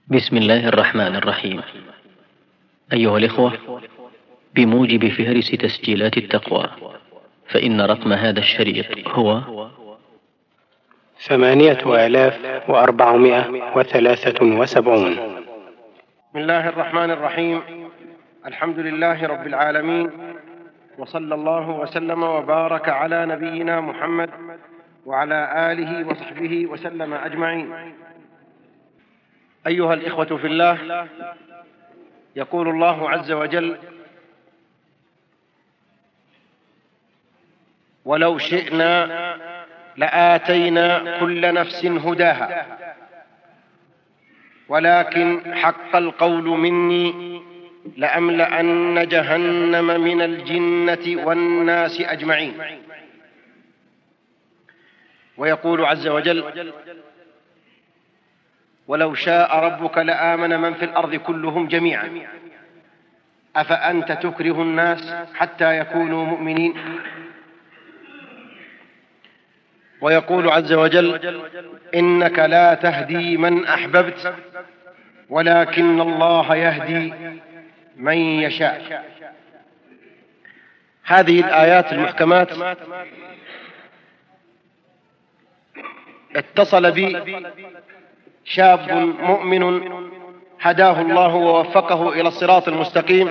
بسم الله الرحمن الرحيم. أيها الإخوة، بموجب فهرس تسجيلات التقوى، فإن رقم هذا الشريط هو 8473. بسم الله الرحمن الرحيم. الحمد لله رب العالمين، وصلى الله وسلم وبارك على نبينا محمد وعلى آله وصحبه وسلم أجمعين. أيها الإخوة في الله، يقول الله عز وجل: ولو شئنا لآتينا كل نفس هداها ولكن حق القول مني لأملأن جهنم من الجنة والناس أجمعين. ويقول عز وجل: ولو شاء ربك لآمن من في الأرض كلهم جميعا أفأنت تكره الناس حتى يكونوا مؤمنين. ويقول عز وجل: إنك لا تهدي من أحببت ولكن الله يهدي من يشاء. هذه الآيات المحكمات اتصل بي شاب مؤمن هداه الله ووفقه إلى الصراط المستقيم،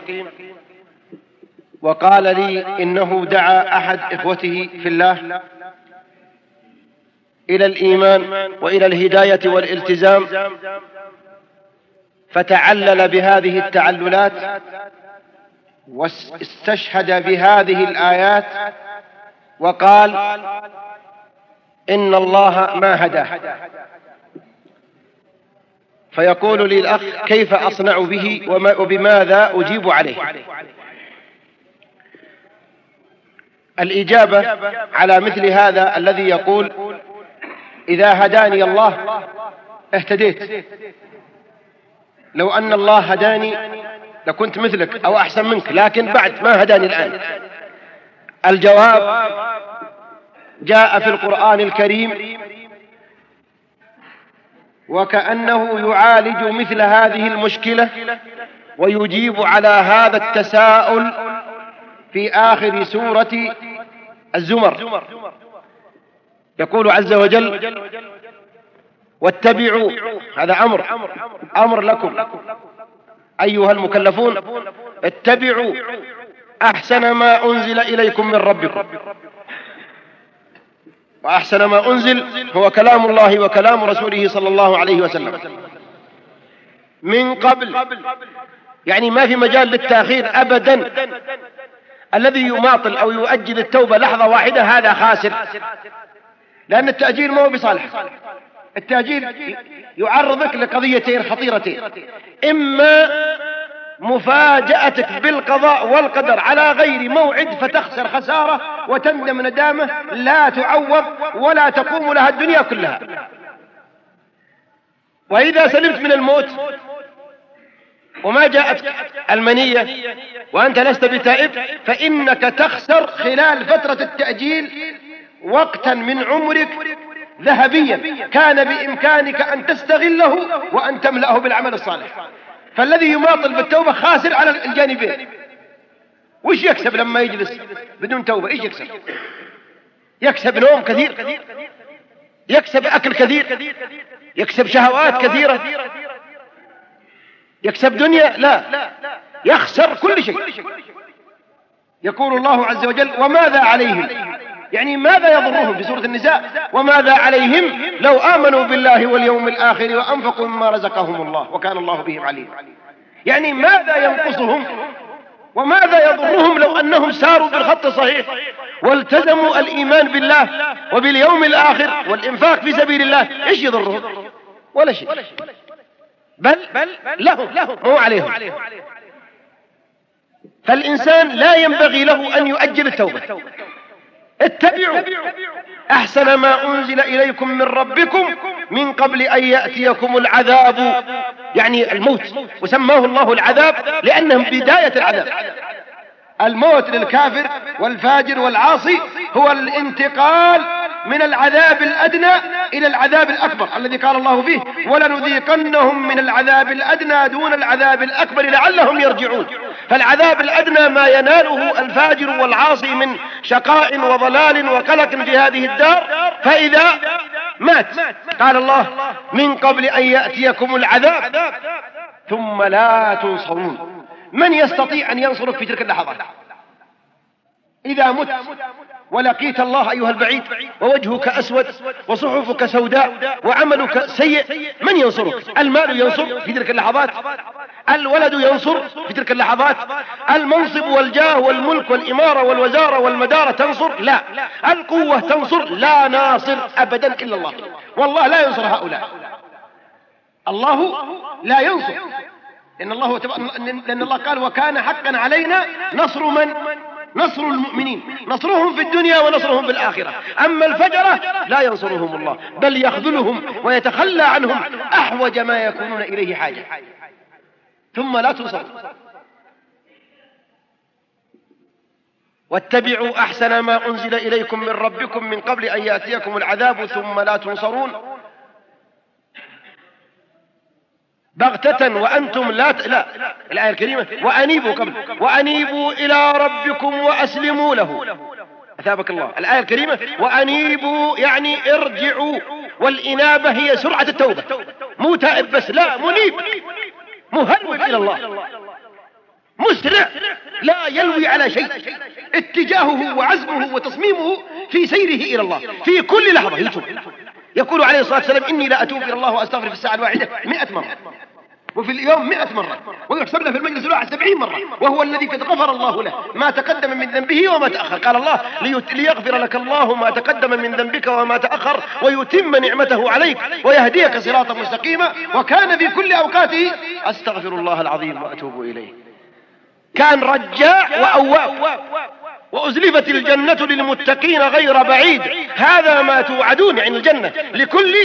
وقال لي إنه دعا أحد إخوته في الله إلى الإيمان وإلى الهداية والالتزام، فتعلل بهذه التعللات واستشهد بهذه الآيات وقال: إن الله ما هداه. فيقول لي الأخ: كيف أصنع به وبماذا أجيب عليه؟ الإجابة على مثل هذا الذي يقول: إذا هداني الله اهتديت، لو أن الله هداني لكنت مثلك أو أحسن منك، لكن بعد ما هداني الآن. الجواب جاء في القرآن الكريم وكأنه يعالج مثل هذه المشكلة ويجيب على هذا التساؤل في آخر سورة الزمر. يقول عز وجل: واتبعوا، هذا أمر لكم أيها المكلفون، اتبعوا أحسن ما أنزل إليكم من ربكم. وأحسن ما أنزل هو كلام الله وكلام رسوله صلى الله عليه وسلم من قبل، يعني ما في مجال للتأخير أبدا. الذي يماطل أو يؤجل التوبة لحظة واحدة هذا خاسر، لأن التأجيل ما هو بصالح. التأجيل يعرضك لقضيتين خطيرتين: إما مفاجأتك بالقضاء والقدر على غير موعد فتخسر خسارة وتندم ندامة لا تعوض ولا تقوم لها الدنيا كلها، وإذا سلمت من الموت وما جاءت المنية وأنت لست بتائب فإنك تخسر خلال فترة التأجيل وقتا من عمرك ذهبيا كان بإمكانك أن تستغله وأن تملأه بالعمل الصالح. فالذي يماطل بالتوبة خاسر على الجانبين. وش يكسب لما يجلس بدون توبة؟ إيش يكسب؟ يكسب نوم كثير، يكسب أكل كثير، يكسب شهوات كثيرة، يكسب دنيا؟ لا، يخسر كل شيء. يقول الله عز وجل: وماذا عليهم، يعني ماذا يضرهم في سورة النساء: وماذا عليهم لو آمنوا بالله واليوم الآخر وأنفقوا مما رزقهم الله وكان الله بهم عليم. يعني ماذا ينقصهم وماذا يضرهم لو أنهم ساروا بالخط الصحيح والتزموا الإيمان بالله وباليوم الآخر والإنفاق في سبيل الله؟ إيش يضرهم؟ ولا شيء، بل لهم مو عليهم. فالإنسان لا ينبغي له أن يؤجل التوبة. اتبعوا أحسن ما أنزل إليكم من ربكم من قبل أن يأتيكم العذاب، يعني الموت، وسماه الله العذاب لأنه بداية العذاب. الموت للكافر والفاجر والعاصي هو الانتقال من العذاب الأدنى إلى العذاب الأكبر الذي قال الله فيه ولنذيقنهم من العذاب الأدنى دون العذاب الأكبر لعلهم يرجعون. فالعذاب الأدنى ما يناله الفاجر والعاصي من شقاء وضلال وقلق في هذه الدار فإذا مات. قال الله من قبل أن يأتيكم العذاب ثم لا تنصرون. من يستطيع أن ينصرك في تلك اللحظات؟ إذا مت ولقيت الله أيها البعيد ووجهك أسود وصحفك سوداء وعملك سيء، من ينصرك؟ المال ينصر في تلك اللحظات؟ الولد ينصر في تلك اللحظات؟ المنصب والجاه والملك والإمارة والوزارة والمدارة تنصر؟ لا. القوة تنصر؟ لا ناصر أبدا إلا الله. والله لا ينصر هؤلاء، الله لا ينصر، لأن الله قال وكان حقا علينا نصر من؟ نصر المؤمنين، نصرهم في الدنيا ونصرهم في الآخرة. أما الفجرة لا ينصرهم الله بل يخذلهم ويتخلى عنهم أحوج ما يكونون إليه حاجة. ثم لا تنصر. واتبعوا أحسن ما أنزل إليكم من ربكم من قبل أن يأتيكم العذاب ثم لا تنصرون بغتة وأنتم لا الآية الكريمة وأنيبوا إلى ربكم وأسلموا له. أثابك الله. الآية الكريمة وأنيبوا يعني ارجعوا، والإنابة هي سرعة التوبة، مو تائب بس، لا، منيب مهرول إلى الله، مسرع لا يلوي على شيء، اتجاهه وعزمه وتصميمه في سيره إلى الله في كل لحظة يتوب. يقول عليه الصلاة والسلام إني لا أتوب إلى الله وأستغفر في الساعة الواحدة 100 مرة، وفي اليوم 100 مرة، ويحسب له في المجلس الواحد 70 مرة، وهو الذي قد غفر الله له ما تقدم من ذنبه وما تأخر. قال الله ليغفر لك الله ما تقدم من ذنبك وما تأخر ويتم نعمته عليك ويهديك صراطا مستقيما وكان في كل أوقاته أستغفر الله العظيم وأتوب إليه. كان رجاع وأواب. وأزلفت الجنة للمتقين غير بعيد، هذا ما توعدون، يعني الجنة لكل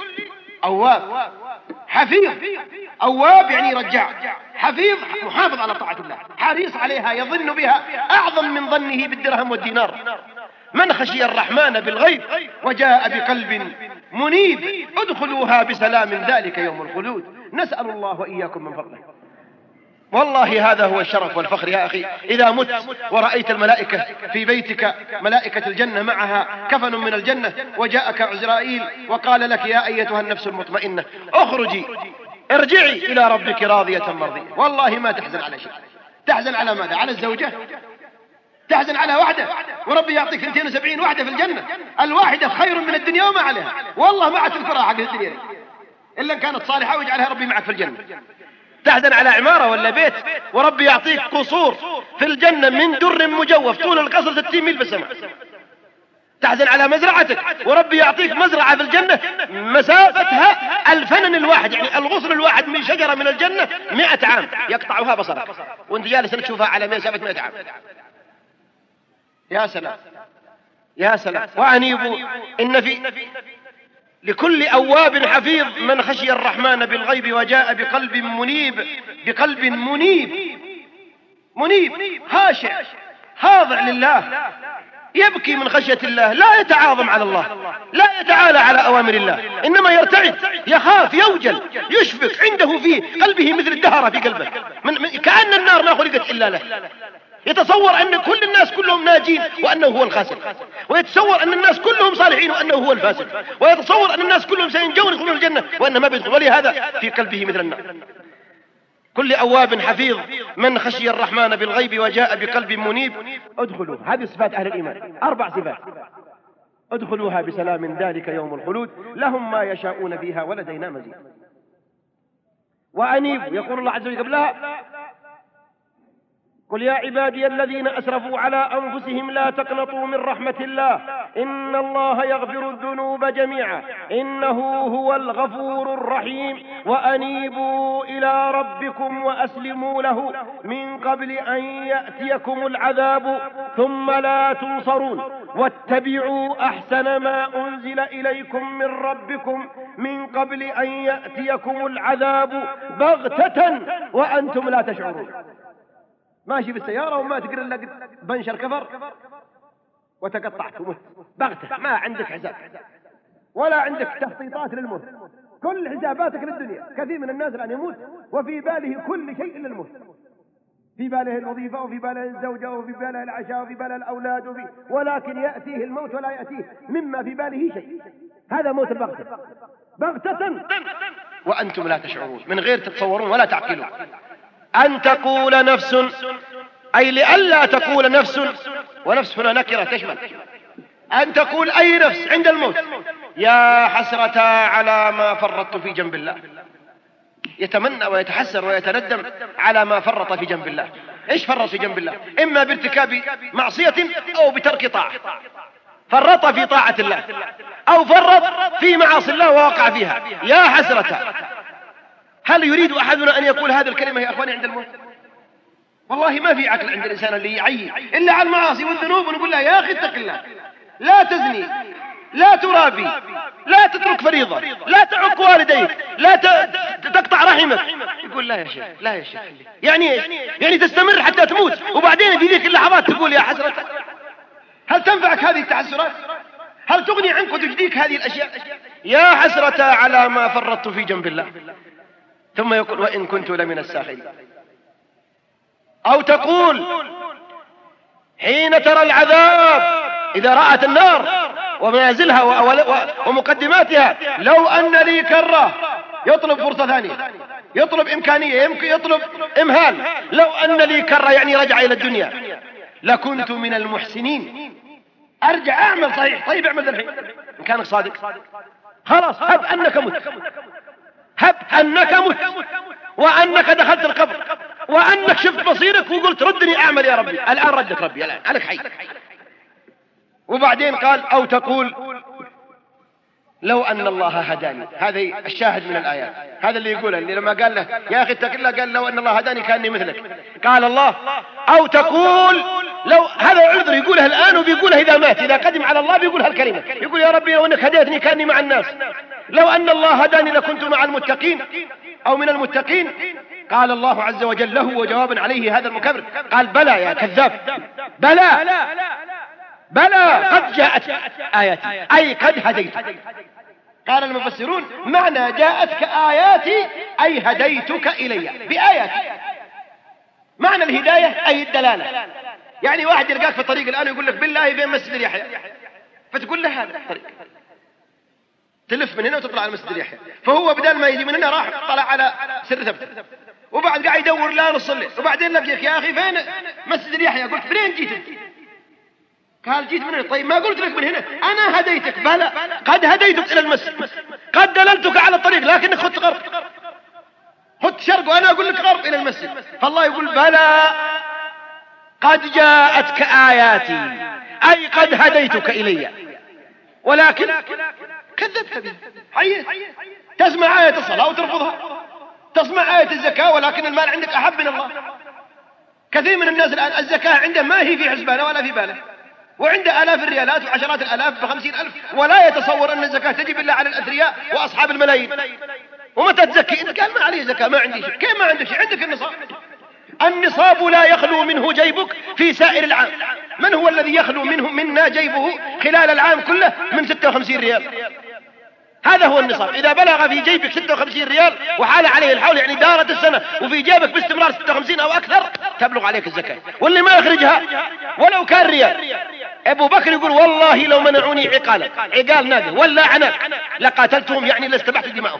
أواب حفيظ. أواب يعني رجاع، حفيظ محافظ على طاعة الله، حريص عليها، يظن بها أعظم من ظنه بالدرهم والدينار. من خشي الرحمن بالغيب وجاء بقلب منيب ادخلوها بسلام ذلك يوم الخلود. نسأل الله وإياكم من فضله. والله هذا هو الشرف والفخر يا أخي، إذا مت ورأيت الملائكة في بيتك، ملائكة الجنة معها كفن من الجنة، وجاءك عزرائيل وقال لك يا أيتها النفس المطمئنة اخرجي ارجعي إلى ربك راضية مرضية، والله ما تحزن على شيء. تحزن على ماذا؟ على الزوجة؟ تحزن على واحدة وربي يعطيك 72 واحدة في الجنة، الواحدة خير من الدنيا وما عليها، والله ما تذكرها حق الدنيا إلا إن كانت صالحة ويجعلها ربي معك في الجنة. تحزن على عمارة ولا بيت وربي يعطيك قصور في الجنة من در مجوف طول القصر 60 ميل بالسماء. تحزن على مزرعتك وربي يعطيك مزرعة في الجنة مسافتها الفنن الواحد، يعني الغصن الواحد من شجرة من الجنة 100 عام يقطعها بصرك وانت جالس تشوفها على مسافة 100 عام. يا سلام يا سلام. وأنيبوا إن في لكل أواب حفيظ من خشي الرحمن بالغيب وجاء بقلب منيب خاشع خاضع لله، يبكي من خشية الله، لا يتعاظم على الله، لا يتعالى على أوامر الله، إنما يرتعد، يخاف، يوجل، يشفق، عنده في قلبه مثل الدهرة في قلبه كأن النار ما خلقت إلا له. يتصور أن كل الناس كلهم ناجين وأنه هو الخاسر، ويتصور أن الناس كلهم صالحين وأنه هو الفاسد، ويتصور أن الناس كلهم سينجون يدخلون الجنة وأنه ما بيدخل، ولهذا في قلبه مثل النار. كل أواب حفيظ من خشي الرحمن بالغيب وجاء بقلب منيب ادخلوا. هذه صفات أهل الإيمان، 4 صفات. ادخلوها بسلام ذلك يوم الخلود لهم ما يشاءون فيها ولدينا مزيد. وأنيبوا يقول الله عز وجل قبلها قل يا عبادي الذين أسرفوا على أنفسهم لا تقنطوا من رحمة الله إن الله يغفر الذنوب جميعا إنه هو الغفور الرحيم وأنيبوا إلى ربكم وأسلموا له من قبل أن يأتيكم العذاب ثم لا تنصرون واتبعوا أحسن ما أنزل إليكم من ربكم من قبل أن يأتيكم العذاب بغتة وأنتم لا تشعرون. ماشي بالسيارة وما تقرأ لك بنشر كفر وتقطعت ومت بغتة، ما عندك حساب ولا عندك تخطيطات للموت، كل حساباتك للدنيا. كثير من الناس الآن يموت وفي باله كل شيء إلا الموت، في باله الوظيفة وفي باله الزوجة وفي باله العشاء وفي باله الأولاد ولكن يأتيه الموت ولا يأتيه مما في باله شيء. هذا موت البغتة، بغتة وأنتم لا تشعرون، من غير تتصورون ولا تعقلون. أن تقول نفس، أي لئلا تقول نفس، ونفس هنا نكرة تشمل، أن تقول أي نفس عند الموت يا حسرة على ما فرطت في جنب الله. يتمنى ويتحسر ويتندم على ما فرط في جنب الله. إيش فرط في جنب الله؟ إما بارتكاب معصية أو بترك طاعة. فرط في طاعة الله أو فرط في معاصي الله ووقع فيها. يا حسرة. هل يريد أحدنا أن يقول هذه الكلمة يا أخواني عند الموت؟ والله ما في عقل عند الإنسان اللي يعيي إلا على المعاصي والذنوب، ونقول له يا أخي اتق الله، لا تزني، لا ترابي، لا تترك فريضة، لا تعق والديك، لا تقطع رحمك. يقول لا يا شيخ، لا يا شيخ. يعني ايش؟ يعني تستمر حتى تموت وبعدين في ذيك اللحظات تقول يا حسرة. هل تنفعك هذه التحسرات؟ هل تغني عنك وتجديك هذه الأشياء؟ يا حسرة على ما فرطت في جنب الله. ثم يقول وإن كنت لمن الساخرين. أو تقول حين ترى العذاب إذا رأت النار ومنازلها ومقدماتها، لو أن لي كرة، يطلب فرصة ثانية، يطلب إمكانية، يمكن يطلب إمهال. لو أن لي كرة يعني رجع إلى الدنيا، لكنت من المحسنين، أرجع أعمل صحيح. طيب اعمل الحين إن كانك صادق. خلاص هب أنك مت، هب أنك مت وأنك دخلت القبر وأنك شفت مصيرك وقلت ردني أعمل يا ربي. الآن ردك ربي، الآن أنك حي. وبعدين قال أو تقول لو أن الله هداني. هذا الشاهد من الآيات، هذا اللي يقوله، اللي لما قال له يا أخي اتق الله قال لو أن الله هداني كأني مثلك. قال الله أو تقول لو، هذا عذر يقوله الآن وبيقوله إذا مات، إذا قدم على الله بيقول هالكلمة، يقول يا ربي لو أنك هديتني كأني مع الناس، لو أن الله هداني لكنت مع المتقين أو من المتقين. قال الله عز وجل له وجوابا عليه هذا المكبر، قال بلى يا كذاب، بلى قد جاءت آياتي، أي قد هديتك. قال المفسرون معنى جاءتك آياتي أي هديتك إلي بآياتي. معنى الهداية أي الدلالة. يعني واحد يلقاك في الطريق الآن يقول لك بالله فين مسجد يحيى، فتقول له هذا الطريق، تلف من هنا وتطلع على مسجد يحيى، فهو بدل ما يجي من هنا راح طلع على سر ثبت، وبعد قاعد يدور لا نصلي، وبعدين لقيك يا أخي فين مسجد يحيى، قلت منين جيت انت؟ قال جيت من هنا. طيب ما قلت لك من هنا؟ أنا هديتك، بلى قد هديتك إلى المسجد، قد دللتك على الطريق لكنك خدت غرب، خدت شرق وأنا أقول لك غرب إلى المسجد. فالله يقول بلى قد جاءتك آياتي أي قد هديتك إلي، ولكن كذبت به. حيث تسمع آية الصلاة وترفضها، تسمع آية الزكاة ولكن المال عندك أحب من الله. كثير من الناس الآن الزكاة عنده ما هي في حسبانه ولا في باله، وعنده آلاف الريالات وعشرات الآلاف ب50,000، ولا يتصور أن الزكاة تجب إلا على الأثرياء وأصحاب الملايين. ومتى تزكي؟ إنت قال ما عليه زكاة، ما عندي شيء. كيف ما عندك شيء؟ عندك النصاب. النصاب لا يخلو منه جيبك في سائر العام. من هو الذي يخلو منا جيبه خلال العام كله من 56 ريال؟ هذا هو النصاب. إذا بلغ في جيبك 56 ريال وحال عليه الحول، يعني دارت السنة وفي جيبك باستمرار 56 أو أكثر، تبلغ عليك الزكاة. واللي ما يخرجها ولو كان ريال، أبو بكر يقول والله لو منعوني عقال ناقة ولا عناق لقاتلتهم، يعني لاستبحت دماءهم.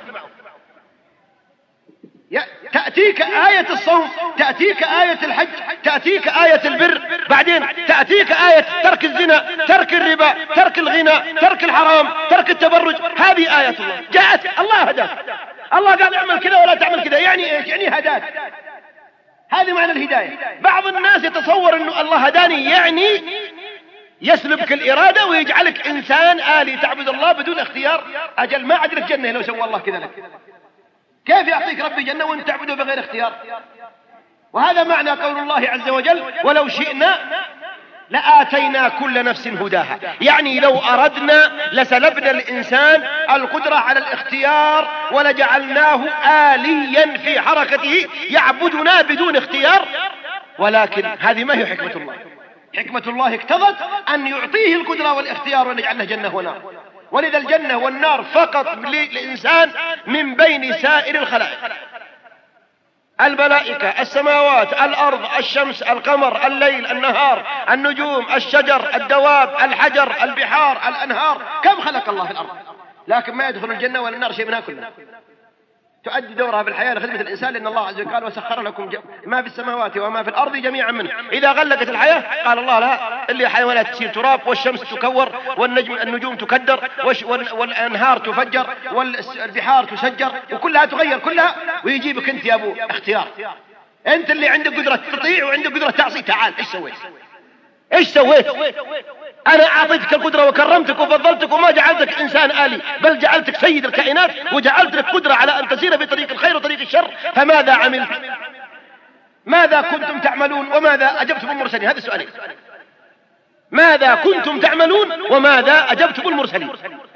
تأتيك آية الصوم، تأتيك آية الحج، تأتيك آية البر، بعدين تأتيك آية ترك الزنا، ترك الربا، ترك الغنى، ترك الحرام، ترك التبرج. هذه آيات الله جاءت، الله هداك. الله قال اعمل كذا ولا تعمل كذا، يعني ايش؟ يعني هداك. هذه معنى الهداية. بعض الناس يتصور انه الله هداني يعني يسلبك الإرادة ويجعلك إنسان آلي تعبد الله بدون اختيار. أجل ما عدلك جنة لو سوى الله كذا لك. كيف يعطيك ربي جنة وانت تعبده بغير اختيار؟ وهذا معنى قول الله عز وجل ولو شئنا لآتينا كل نفس هداها. يعني لو أردنا لسلبنا الإنسان القدرة على الاختيار ولجعلناه آليا في حركته يعبدنا بدون اختيار. ولكن هذه ما هي حكمة الله. حكمة الله اقتضت أن يعطيه القدرة والاختيار وأن يجعل له جنة ونار. ولذا الجنة والنار فقط للإنسان من بين سائر الخلائق. الملائكة، السماوات، الأرض، الشمس، القمر، الليل، النهار، النجوم، الشجر، الدواب، الحجر، البحار، الأنهار، كم خلق الله في الأرض، لكن ما يدخل الجنة ولا النار شيء منها كلها. تؤدي دورها في الحياة لخدمة الإنسان، لأن الله عز وجل قال وسخر لكم ما في السماوات وما في الأرض جميعا منه. إذا غلقت الحياة قال الله لا، اللي حيوانات تصير تراب، والشمس تكور، النجوم تكدر، والأنهار تفجر، والبحار تسجر، وكلها تغير كلها، ويجيبك أنت يا أبو اختيار. أنت اللي عندك قدرة تطيع وعندك قدرة تعصي. تعال إيش سويت؟ إيش سويت؟ أنا أعطيتك القدرة وكرمتك وفضلتك وما جعلتك إنسان آلي، بل جعلتك سيد الكائنات وجعلت لك قدرة على أن تسير في طريق الخير وطريق الشر. فماذا عملت؟ ماذا كنتم تعملون وماذا أجبتم المرسلين؟ هذا السؤال. ماذا كنتم تعملون وماذا أجبتم المرسلين؟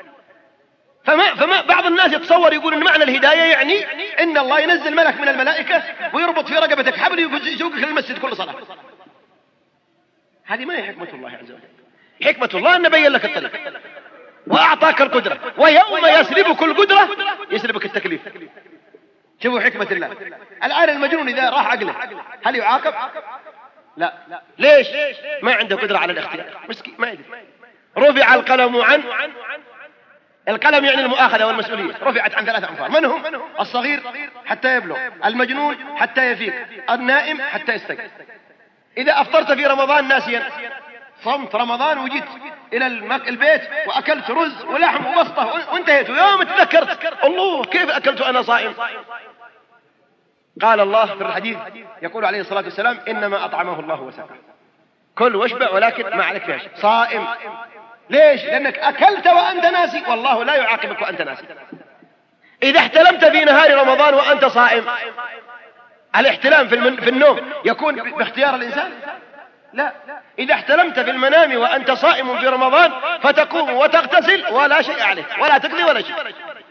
فما بعض الناس يتصور يقول إن معنى الهداية يعني إن الله ينزل ملك من الملائكة ويربط في رقبتك حبل يسوقك للمسجد كل صلاة. هذه ما هي حكمة الله عز وجل. حكمة الله أن بين لك الطريق وأعطاك القدرة، ويوم يسلبك القدرة يسلبك التكليف. شوفوا حكمة الله. الآن المجنون إذا راح عقله هل يعاقب؟ لا. ليش؟ ما عنده قدرة على الاختيار، مسكين ما يدري. رفع القلم عن، القلم يعني المؤاخذة والمسؤولية، رفعت عن 3 أنفار. من هم؟ الصغير حتى يبلغ، المجنون حتى يفيق، النائم حتى يستيقظ. إذا أفطرت في رمضان ناسيا، صمت رمضان وجيت إلى البيت وأكلت رز ولحم وبسطة وانتهيت، يوم تذكرت الله كيف أكلت أنا صائم. قال الله في الحديث يقول عليه الصلاة والسلام إنما أطعمه الله وسقاه، كل واشبع ولكن ما عليك فيها شيء. صائم ليش؟ لأنك أكلت وأنت ناسي، والله لا يعاقبك وأنت ناسي. إذا احتلمت في نهار رمضان وأنت صائم، الاحتلام في النوم يكون باختيار الإنسان؟ لا. إذا احتلمت في المنام وأنت صائم في رمضان فتقوم وتغتسل ولا شيء عليك، ولا تقضي ولا شيء.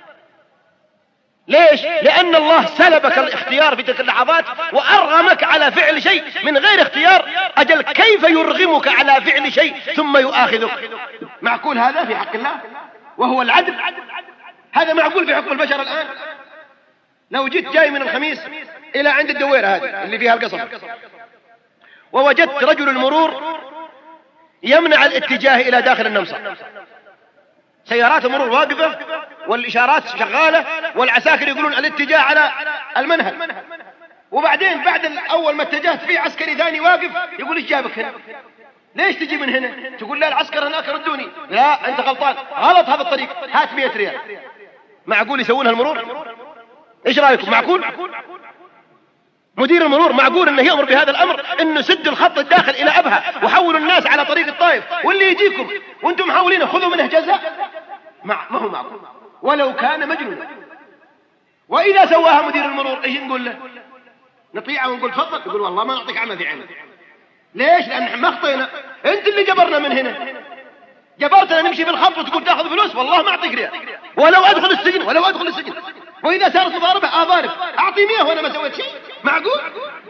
ليش؟ لأن الله سلبك الاختيار في تلك اللحظات وأرغمك على فعل شيء من غير اختيار. أجل كيف يرغمك على فعل شيء ثم يؤاخذك؟ معقول هذا في حق الله وهو العدل؟ هذا معقول في حكم البشر الآن؟ لو جيت جاي من الخميس إلى عند الدويرة هذه اللي فيها القصر، ووجدت رجل المرور يمنع الاتجاه إلى داخل النمصة، سيارات المرور واقفة والإشارات شغالة والعساكر يقولون الاتجاه على المنهل، وبعدين بعد أول ما اتجهت فيه عسكري ثاني واقف يقول إيش جابك هنا؟ ليش تجي من هنا؟ تقول لا العسكر هناك ردوني. لا أنت غلطان، غلط هذا الطريق، هات 100 ريال. معقول يسوونها المرور؟ إيش رأيكم؟ معقول؟ مدير المرور معقول انه يأمر بهذا الامر، انه سد الخط الداخل الى ابها وحولوا الناس على طريق الطائف، واللي يجيكم وانتم محاولين خذوا منه جزاء؟ ما هو معقول ولو كان مجنونا. واذا سواها مدير المرور ايش نقول له؟ نطيعه ونقول تفضل؟ يقول والله ما نعطيك عمى في عينك. ليش؟ لان ما خطينا، انت اللي جبرنا من هنا، جبرتنا نمشي في الخط وتقول تاخذ فلوس، والله ما اعطيك ريال ولو ادخل السجن، ولو ادخل السجن. واذا صارت مضاربه اضارب، اعطي 100 وانا ما سويت شيء. معقول؟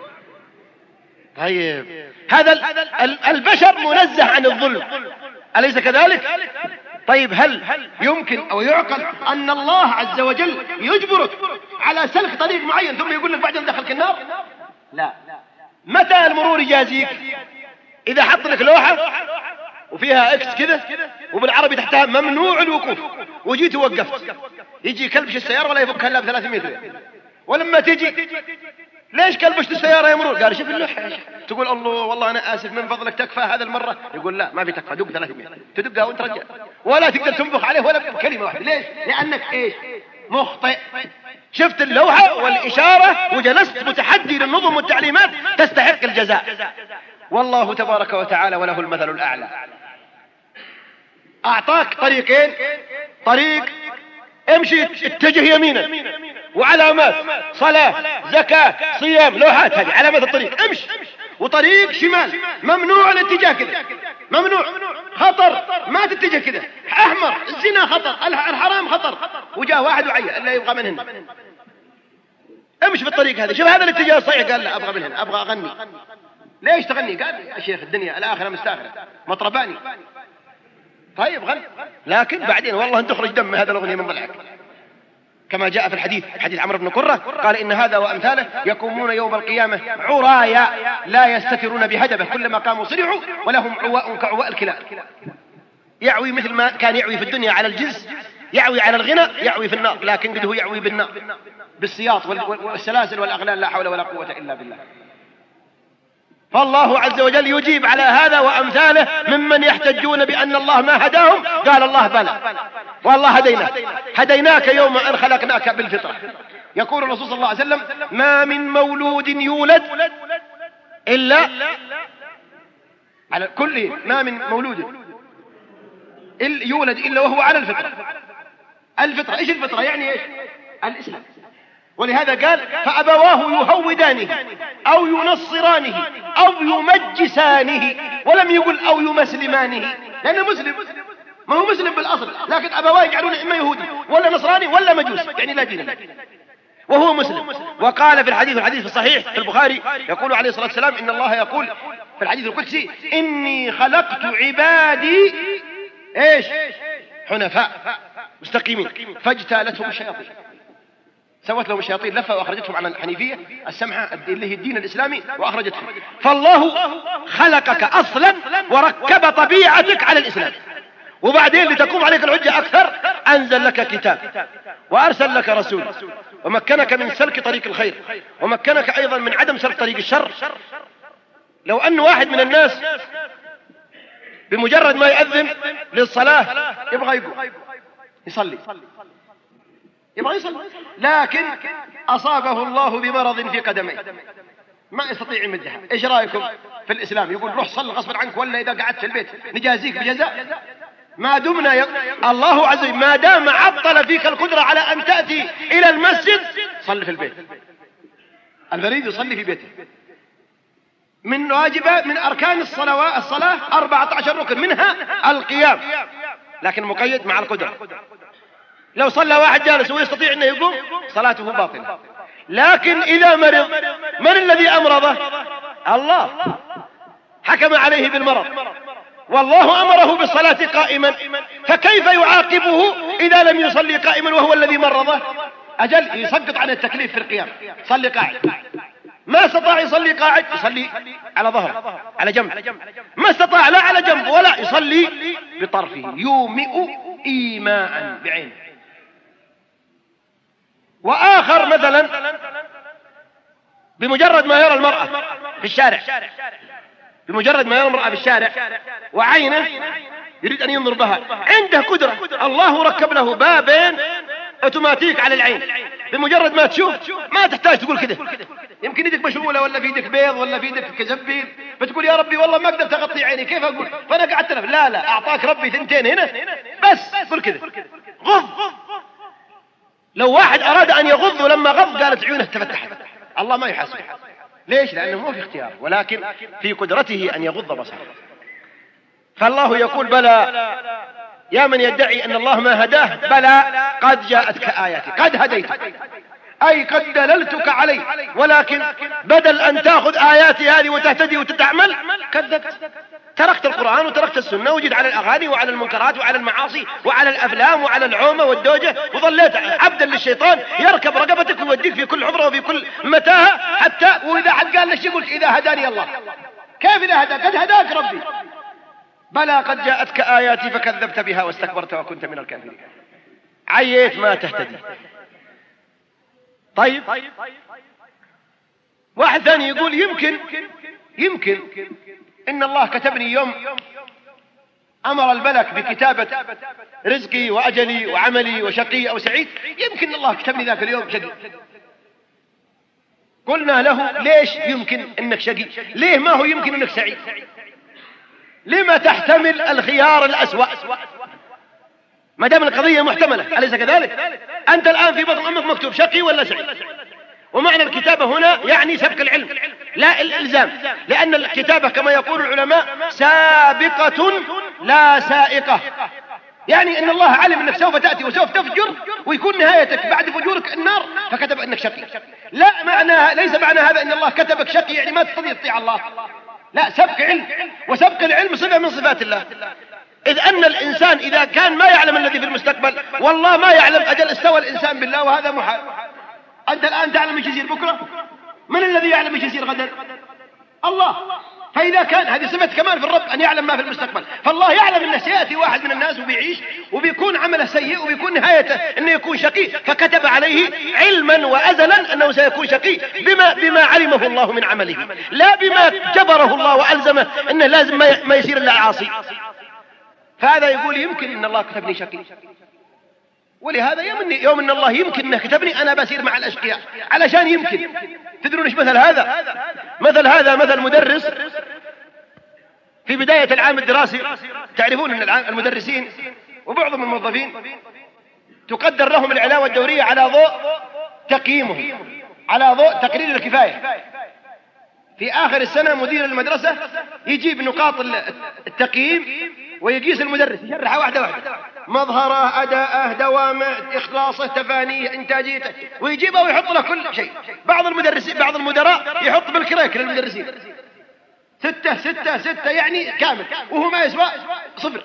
طيب هذا البشر منزه عن الظلم، أليس كذلك؟ طيب هل يمكن أو يعقل أن الله عز وجل يجبرك على سلك طريق معين ثم يقول لك بعدين دخلك النار؟ لا. متى المرور يجازيك؟ إذا حط لك لوحة وفيها اكس كذا وبالعربي تحتها ممنوع الوقوف، وجيت ووقفت، يجي كلبش السيارة ولا يفكها إلا ب300 ريال. ولما تجي ليش كلبشت السيارة يا مرور؟ قال شوف اللوحة. تقول الله والله أنا آسف من فضلك تكفى هذا المرة. يقول لا ما في تكفى، دق 300. تدقها وانت رجع ولا تقدر تنفخ عليه ولا بكلمة واحدة. ليش؟ لأنك ايش؟ مخطئ. شفت اللوحة والإشارة وجلست متحدي للنظم والتعليمات، تستحق الجزاء. والله تبارك وتعالى وله المثل الأعلى. أعطاك طريقين، طريق امشي اتجه يمينا وعلامات صلاة زكاة صيام لوحات، هذه علامات الطريق امشي. وطريق شمال ممنوع الاتجاه كذا، ممنوع، خطر ما تتجه كذا، احمر الزنا خطر، الحرام خطر. وجاء واحد وعيه اللي يبغى من هنا امشي في الطريق هذا، شوف هذا الاتجاه الصحيح. قال لا ابغى من هنا، ابغى اغني. ليش تغني؟ قال يا شيخ الدنيا الآخرة مستاخرة مطرباني. طيب غني، لكن بعدين والله أن تخرج دم هذا الأغنية من ضلعك، كما جاء في الحديث، حديث عمرو بن قرة قال إن هذا وأمثاله يقومون يوم القيامة عرايا لا يستترون بهدبه، كلما قاموا صرعوا ولهم عواء كعواء الكلاب. يعوي مثل ما كان يعوي في الدنيا على الجنس، يعوي على الغنى، يعوي في النار، لكن قد هو يعوي بالنار بالسياط والسلاسل والأغلال، لا حول ولا قوة إلا بالله. فالله عز وجل يجيب على هذا وأمثاله ممن يحتجون بأن الله ما هداهم. قال الله بلى والله هديناك يوم أن خلقناك بالفطرة. يقول الرسول صلى الله عليه وسلم ما من مولود يولد إلا على كل، ما من مولود يولد إلا وهو على الفطرة. الفطرة إيش الفطرة؟ يعني إيش؟ الإسلام. ولهذا قال فأبواه يهودانه أو ينصرانه أو يمجسانه، ولم يقل أو يمسلمانه، لأنه مسلم، ما هو مسلم بالأصل، لكن أبواه يجعلون إما يهودي ولا نصراني ولا مجوس، يعني لا دين له وهو مسلم. وقال في الحديث الصحيح في البخاري يقول عليه الصلاة والسلام إن الله يقول في الحديث القدسي إني خلقت عبادي إيش؟ حنفاء مستقيمين فاجتالتهم الشياطين، سوت لهم الشياطين لفة وأخرجتهم عن الحنيفية السمحة اللي هي الدين الإسلامي وأخرجتهم. فالله خلقك أصلا وركب طبيعتك على الإسلام، وبعدين لتقوم عليك الحجة أكثر أنزل لك كتاب وأرسل لك رسول ومكنك من سلك طريق الخير ومكنك أيضا من عدم سلك طريق الشر. لو أن واحد من الناس بمجرد ما يأذن للصلاة يبغى يقوم يصلي، لكن أصابه الله بمرض في قدميه ما يستطيع يمدها، إيش رأيكم في الإسلام؟ يقول روح صل غصبا عنك، ولا إذا قعدت في البيت نجازيك بجزاء. ما دمنا الله عز وجل ما دام عطل فيك القدرة على أن تأتي إلى المسجد صل في البيت. المريض يصلي في بيته، من واجبات من أركان الصلاة 14 ركن منها القيام، لكن مقيد مع القدرة. لو صلى واحد جالس ويستطيع أنه يقوم صلاته باطلة. لكن إذا مرض من الذي أمرضه؟ الله حكم عليه بالمرض والله أمره بالصلاة قائما، فكيف يعاقبه إذا لم يصلي قائما وهو الذي مرضه؟ أجل يسقط عن التكليف في القيام، صلي قاعد. ما استطاع يصلي قاعد يصلي على ظهره على جنب، ما استطاع لا على جنب ولا يصلي بطرفه، يومئ إيماء بعينه. وآخر مثلا بمجرد ما يرى المرأة في الشارع، بمجرد ما يرى المرأة في الشارع وعينه يريد أن ينظر بها، عنده قدرة، الله ركب له بابين اوتوماتيك على العين، بمجرد ما تشوف ما تحتاج تقول كده. يمكن يدك مشغولة ولا في يدك بيض ولا في يدك كزبيل، فتقول يا ربي والله ما قدرت أغطي عيني، كيف أقول؟ فأنا قعدت لف. لا أعطاك ربي ثنتين هنا بس قل كده غض. لو واحد أراد أن يغض ولما غض قالت عيونه تفتحت، الله ما يحاسبه. ليش؟ لأنه مو في اختيار، ولكن في قدرته أن يغض بصره. فالله يقول بلى يا من يدعي أن الله ما هداه، بلى قد جاءتك آياتي، قد هديتك أي قد دللتك عليه، ولكن بدل أن تأخذ آياتي هذه وتهتدي وتتعمل كذبت، تركت القرآن وتركت السنة وجد على الأغاني وعلى المنكرات وعلى المعاصي وعلى الأفلام وعلى العومة والدوجة، وظليت عبدا للشيطان يركب رقبتك ويوديك في كل حفرة وفي كل متاهة، حتى وإذا حد قال لك يقول إذا هداني الله. كيف إذا هداك؟ قد هداك ربي. بلى قد جاءتك آياتي فكذبت بها واستكبرت وكنت من الكافرين. عييت ما تهتدي. طيب واحد ثاني يقول يمكن إن الله كتبني يوم أمر الملك بكتابة رزقي وأجلي وعملي وشقي أو سعيد، يمكن الله كتبني ذاك اليوم شقي. قلنا له ليش يمكن إنك شقي؟ ليه ما هو يمكن إنك سعيد؟ لما تحتمل الخيار الأسوأ ما دام القضية محتملة؟ أليس كذلك؟ أنت الآن في بطن أمك مكتوب شقي ولا سعيد، ومعنى الكتابة هنا يعني سبق العلم لا الإلزام، لأن الكتابة كما يقول العلماء سابقة لا سائقة، يعني أن الله علم أنك سوف تأتي وسوف تفجر ويكون نهايتك بعد فجورك النار فكتب أنك شقي. لا ليس معنى هذا أن الله كتبك شقي يعني ما تستطيع تطيع الله، لا، سبق علم، وسبق العلم صفة من صفات الله. إذ أن الإنسان إذا كان ما يعلم الذي في المستقبل، والله ما يعلم، أجل استوى الإنسان بالله، وهذا محال. أنت الآن تعلم ايش يصير بكرة؟ من الذي يعلم ايش يصير غدا؟ الله. فإذا كان هذه صفة كمال في الرب أن يعلم ما في المستقبل، فالله يعلم أن سيأتي واحد من الناس وبيعيش وبيكون عمله سيء وبيكون نهايته أنه يكون شقي، فكتب عليه علما وأزلا أنه سيكون شقي بما علمه الله من عمله، لا بما جبره الله وألزمه أنه لازم ما يصير إلا عاصي. فهذا يقول يمكن أن الله كتبني شقي، ولهذا يوم أن الله يمكن أنه كتبني أنا بسير مع الأشقياء، علشان يمكن. تدرون إيش مثل هذا؟ مثل مدرس في بداية العام الدراسي. تعرفون أن المدرسين وبعضهم الموظفين تقدر لهم العلاوة الدورية على ضوء تقييمهم، على ضوء تقرير الكفاية. في آخر السنة مدير المدرسة يجيب نقاط التقييم ويقيس المدرس، يشرحها واحدة واحدة، مظهره، أداءه، دوامه، إخلاصه، تفانيه، إنتاجيته، ويجيبه ويحط له كل شيء. بعض المدراء يحط بالكريك للمدرسين 6 يعني كامل، وهو ما يسوى 0.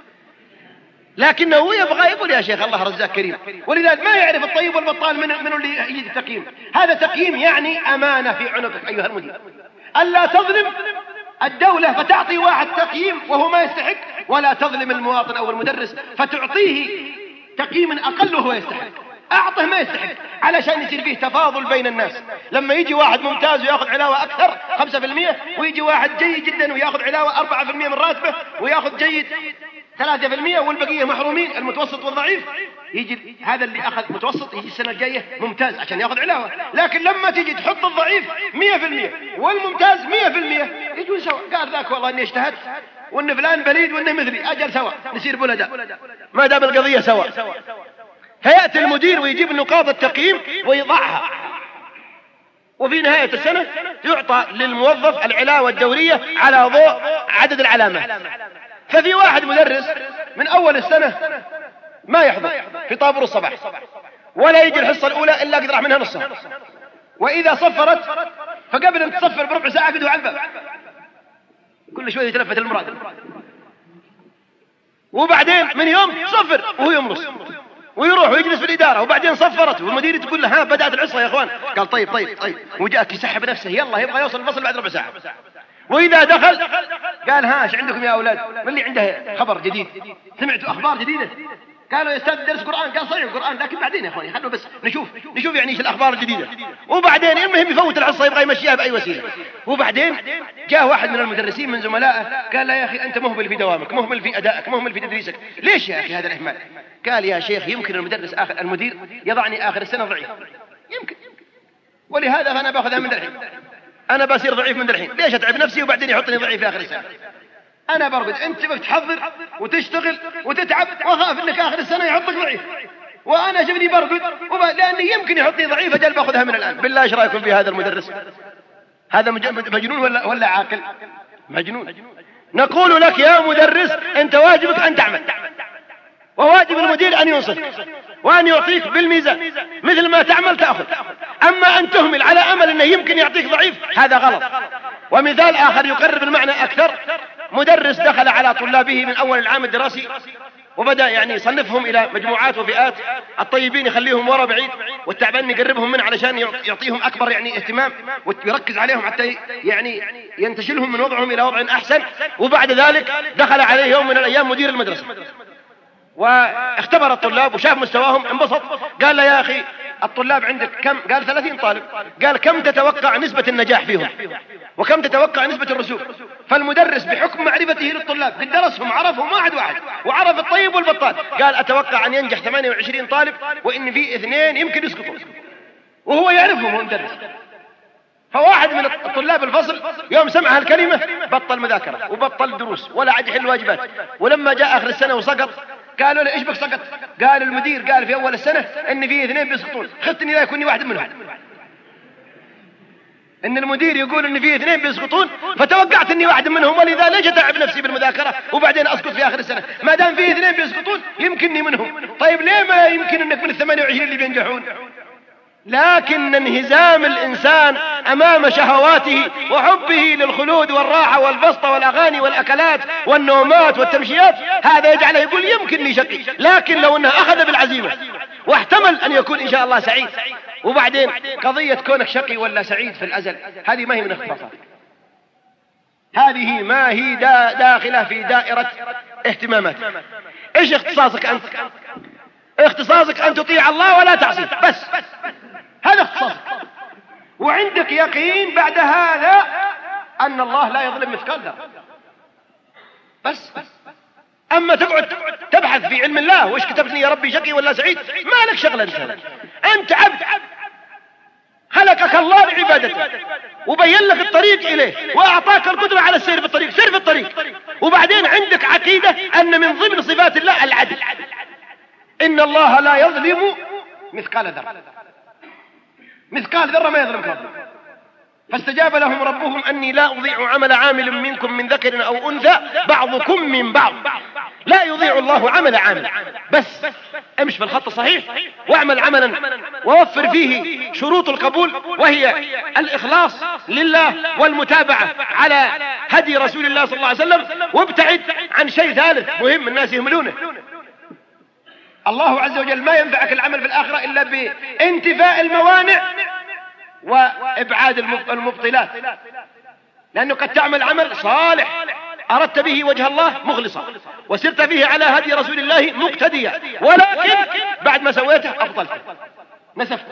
لكنه يبغى يقول يا شيخ الله رزاق كريم، ولذلك ما يعرف الطيب والبطال من اللي يجي التقييم. هذا تقييم يعني أمانة في عنقك أيها المدير، ألا تظلم الدولة فتعطي واحد تقييم وهو ما يستحق، ولا تظلم المواطن أو المدرس فتعطيه تقييم أقل وهو يستحق. أعطه ما يستحق علشان يصير فيه تفاضل بين الناس. لما يجي واحد ممتاز ويأخذ علاوة أكثر 5%، ويجي واحد جيد جدا ويأخذ علاوة 4% من راتبه، ويأخذ جيد 3%، والبقية محرومين، المتوسط والضعيف، يجي هذا اللي أخذ متوسط يجي السنة الجاية ممتاز عشان يأخذ علاوة. لكن لما تيجي تحط الضعيف 100% والممتاز 100، يجون سوا. قال ذاك والله إني اجتهدت، وإن فلان بليد وإنه مثلي، أجل سوا نصير بلداء ما دام القضية سوا. فيأتي المدير ويجيب نقاط التقييم ويضعها، وفي نهاية السنة يعطى للموظف العلاوة الدورية على ضوء عدد العلامات. ففي واحد مدرس من أول السنة ما يحضر في طابور الصباح، ولا يجي الحصة الأولى إلا قد راح منها نصها، وإذا صفرت فقبل أن تصفر بربع ساعة قدوا على الباب، كل شوية يتلفت المراد، وبعدين من يوم صفر وهو يمرس ويروح ويجلس في الإدارة، وبعدين صفرت والمدير تقول له ها بدأت الحصة يا إخوان، قال طيب، وجاءك يسحب نفسه يلا يبغى يوصل الفصل بعد ربع ساعة. وإذا دخل قال ها ايش عندكم يا أولاد؟ من اللي عنده خبر جديد؟ سمعتوا أخبار جديدة؟ قالوا يا أستاذ درس قرآن. قال صحيح القرآن، لكن بعدين يا إخواني خلوا بس نشوف يعني ايش الأخبار الجديدة. وبعدين المهم يفوت الحصة يبغى يمشيها بأي وسيلة. وبعدين جاء واحد من المدرسين من زملائه قال له يا أخي أنت مهمل في دوامك، مهمل في أدائك، مهمل في تدريسك، ليش يا أخي هذا الإهمال؟ قال يا شيخ يمكن المدير يضعني آخر السنة ضعيف، يمكن، ولهذا فأنا باخذها من الحين، أنا بصير ضعيف من الحين، ليش أتعب نفسي وبعدين يحطني ضعيف في آخر السنة؟ أنا برقد، أنت بتحضر وتشتغل وتتعب، وأخاف إنك آخر السنة يحطك ضعيف، وأنا شفني برقد لأني يمكن يحطني ضعيف، أجل باخذها من الآن. بالله إيش رأيكم في هذا المدرس؟ هذا مجنون ولا عاقل؟ مجنون. نقول لك يا مدرس أنت واجبك أن تعمل، وواجب المدير أن ينصف وأن يعطيك بالميزان، مثل ما تعمل تأخذ. أما أن تهمل على أمل أنه يمكن يعطيك ضعيف، هذا غلط. ومثال آخر يقرب المعنى أكثر، مدرس دخل على طلابه من أول العام الدراسي وبدأ يعني يصنفهم إلى مجموعات وفئات، الطيبين يخليهم وراء بعيد، والتعبان يقربهم منه علشان يعطيهم أكبر يعني اهتمام ويركز عليهم حتى يعني ينتشلهم من وضعهم إلى وضع أحسن. وبعد ذلك دخل عليه يوم من الأيام مدير المدرسة واختبر الطلاب وشاف مستواهم، انبسط، قال له يا أخي الطلاب عندك كم؟ قال 30 طالب. قال كم تتوقع نسبة النجاح فيهم وكم تتوقع نسبة الرسوب؟ فالمدرس بحكم معرفته للطلاب قد درسهم عرفهم واحد وعرف الطيب والبطال، قال أتوقع أن ينجح 28 طالب وإن في 2 يمكن يسقطوا، وهو يعرفهم هو مدرس. فواحد من الطلاب الفصل يوم سمع هالكلمة بطل مذاكرة وبطل دروس ولا عاد يحل واجبات، ولما جاء آخر السنة وسقط قالوا له ايش بك سقط؟ قال المدير قال في أول السنة إن في 2 بيسقطون، خفتني لا يكونني واحد منهم. إن المدير يقول إن في 2 بيسقطون فتوقعت إني واحد منهم، ولذا ليش أتعب نفسي بالمذاكرة وبعدين أسقط في آخر السنة؟ ما دام في 2 بيسقطون يمكنني منهم. طيب ليه ما يمكن إنك من 28 اللي بينجحون؟ لكن انهزام الإنسان أمام شهواته وحبه للخلود والراحة والبسطة والأغاني والأكلات والنومات والتمشيات، هذا يجعله يقول يمكنني شقي. لكن لو أنه أخذ بالعزيمة واحتمل أن يكون إن شاء الله سعيد، وبعدين قضية كونك شقي ولا سعيد في الأزل هذه ما هي من اختصاصاتك، هذه ما هي داخلة في دائرة اهتماماتك. ايش اختصاصك أنت؟ اختصاصك أن تطيع الله ولا تعصيه بس، هذا اختصاصك. وعندك يقين بعد هذا أن الله لا يظلم مثقال ذرة بس. أما تقعد تبحث في علم الله وإيش كتبتني يا ربي شقي ولا سعيد، ما لك شغل أنت عبد خلقك الله لعبادته وبين لك الطريق إليه وأعطاك القدرة على السير بالطريق، سير بالطريق. وبعدين عندك عقيدة أن من ضمن صفات الله العدل، إن الله لا يظلم مثقال ذرة، مثقال ذرة ما يظلم ربه. فاستجاب لهم ربهم أني لا أضيع عمل عامل منكم من ذكر أو أنثى بعضكم من بعض، لا يضيع الله عمل عامل، بس امش في الخط الصحيح واعمل عملا ووفر فيه شروط القبول، وهي الإخلاص لله والمتابعة على هدي رسول الله صلى الله عليه وسلم، وابتعد عن شيء ثالث مهم الناس يهملونه. الله عز وجل ما ينفعك العمل في الآخرة إلا بانتفاء الموانع وإبعاد المبطلات، لأنه قد تعمل عمل صالح أردت به وجه الله مخلصا وسرت به على هدي رسول الله مقتديا، ولكن بعد ما سويته أبطلته نسفت.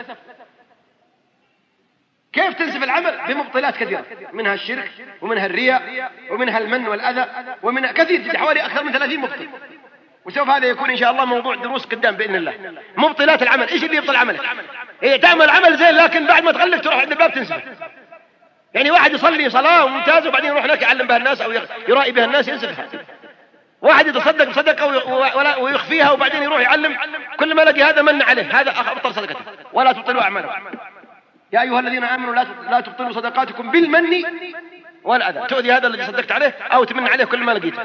كيف تنسف العمل؟ بمبطلات كثيرة، منها الشرك ومنها الرياء ومنها المن والأذى ومنها كثير، حوالي أكثر من 30 مبطل. وسوف هذا يكون إن شاء الله موضوع دروس قدام بإذن الله. مبطلات العمل، إيش اللي يبطل عملك؟ تعمل عمل زين لكن بعد ما تغلق تروح عند الباب تنسفه. يعني واحد يصلي صلاة ممتازة وبعدين يروح هناك يعلم بها الناس أو يرائي بها الناس ينسفها. واحد يتصدق صدقة ويخفيها وبعدين يروح يعلم، كل ما لقي هذا من عليه، هذا أبطل صدقته. ولا تبطلوا أعمالكم يا أيها الذين آمنوا لا تبطلوا صدقاتكم بالمن والأذى، تؤذي هذا الذي صدقت عليه أو تمن عليه كل ما لقيته.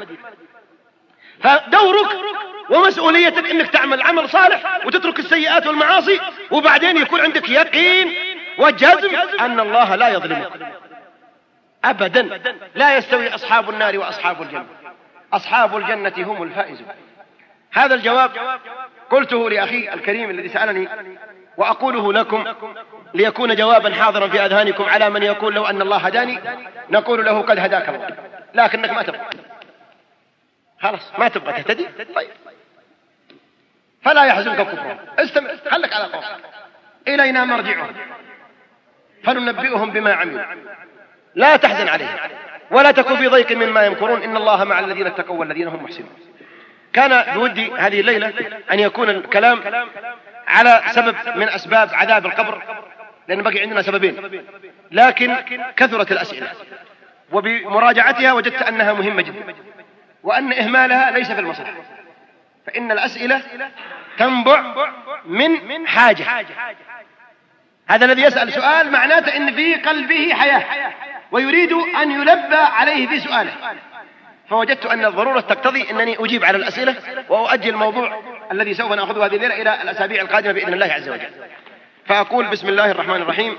فدورك ومسؤوليتك انك تعمل عمل صالح وتترك السيئات والمعاصي، وبعدين يكون عندك يقين وجزم ان الله لا يظلمك ابدا. لا يستوي اصحاب النار واصحاب الجنة، اصحاب الجنة هم الفائزون. هذا الجواب قلته لاخي الكريم الذي سألني، واقوله لكم ليكون جوابا حاضرا في اذهانكم على من يقول لو ان الله هداني، نقول له قد هداك الله لكنك ما تبغى، خلاص ما تبغى تهتدي، طيب فلا يحزنك كفرهم، استمع خلك على قول إلينا مرجعهم فننبئهم بما عملوا، لا تحزن عليهم ولا تكن في ضيق مما يمكرون، إن الله مع الذين اتقوا والذين هم محسنون. كان بودي هذه الليلة أن يكون الكلام على سبب من أسباب عذاب القبر، لأن بقي عندنا سببين، لكن كثرت الأسئلة وبمراجعتها وجدت أنها مهمة جدا، وأن إهمالها ليس في المصلحة، فإن الأسئلة تنبع من حاجة. هذا الذي يسأل سؤال معناته إن في قلبه حياة ويريد أن يلبى عليه في سؤاله، فوجدت أن الضرورة تقتضي أنني أجيب على الأسئلة وأؤجل الموضوع الذي سوف نأخذه هذه الليلة إلى الأسابيع القادمة بإذن الله عز وجل. فأقول بسم الله الرحمن الرحيم.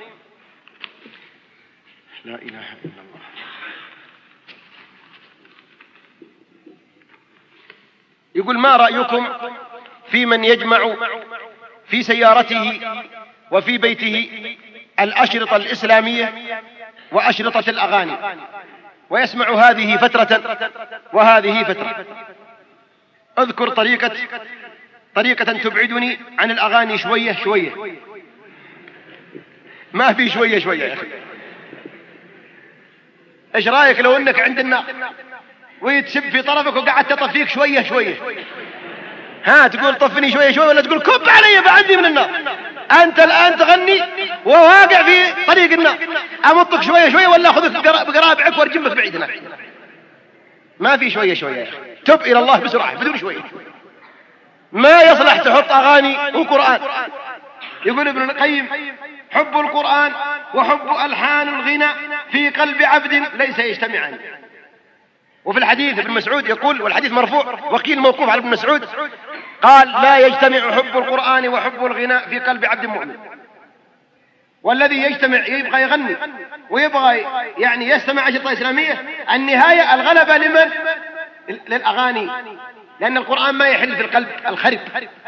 لا إله إلا الله. يقول ما رأيكم في من يجمع في سيارته وفي بيته الأشرطة الإسلامية وأشرطة الأغاني ويسمع هذه فترة وهذه فترة؟ أذكر طريقة تبعدني عن الأغاني شوية شوية. ما في شوية شوية يا أخي. إيش رأيك لو أنك عند النار ويتسب في طرفك وقعدت تطفيك شوية شوية؟ ها تقول طفني شوية شوية ولا تقول كب علي بعدني من النار؟ أنت الآن تغني وواقع في طريق النار، أمطك شوية شوية ولا أخذك بقرابعك وارجمك بعيد هناك. ما في شوية شوية يا أخي، تب إلى الله بسرعة بدون شوية. ما يصلح تحط أغاني وقرآن. يقول ابن القيم حب القرآن وحب ألحان الغنى في قلب عبد ليس يجتمعان. وفي الحديث ابن مسعود يقول، والحديث مرفوع وقيل موقوف على ابن مسعود، قال لا يجتمع حب القرآن وحب الغناء في قلب عبد مؤمن. والذي يبغى يغني ويبغى يعني يستمع أشرطة إسلامية، النهاية الغلبة لمن؟ للأغاني، لأن القرآن ما يحل في القلب الخرب.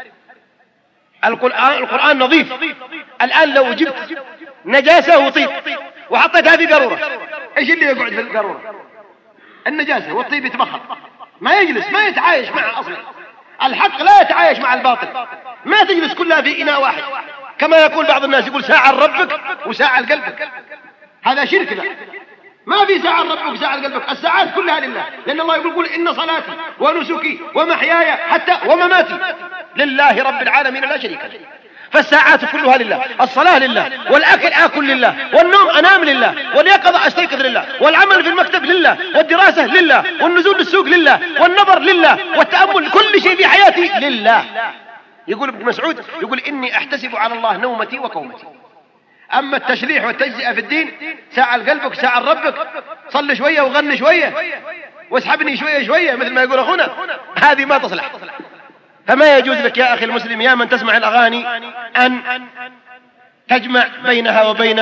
القرآن نظيف. الآن لو جبت نجاسة وطيب وحطيتها في قارورة، ايش اللي يقعد في القارورة؟ النجاسة والطيب يتبخر، ما يجلس، ما يتعايش معه أصلا. الحق لا يتعايش مع الباطل، ما تجلس كلها في إناء واحد، كما يقول بعض الناس يقول ساعة لربك وساعة لقلبك. هذا شرك ذا. ما في ساعة لربك وساعة لقلبك، الساعات كلها لله، لأن الله يقول إن صلاتي ونسكي ومحياي حتى ومماتي لله رب العالمين لا شريك له. فالساعات كلها لله، الصلاة لله، والأكل آكل لله، والنوم أنام لله، واليقظة أستيقظ لله، والعمل في المكتب لله، والدراسة لله، والنزول للسوق لله، والنظر لله، والتأمل، كل شيء في حياتي لله. يقول ابن مسعود يقول إني أحتسب على الله نومتي وقومتي. أما التشريح والتجزئة في الدين، ساعة لقلبك ساعة لربك، صل شوية وغني شوية واسحبني شوية شوية مثل ما يقول أخونا، هذه ما تصلح. فما يجوز لك يا أخي المسلم يا من تسمع الأغاني أن تجمع بينها وبين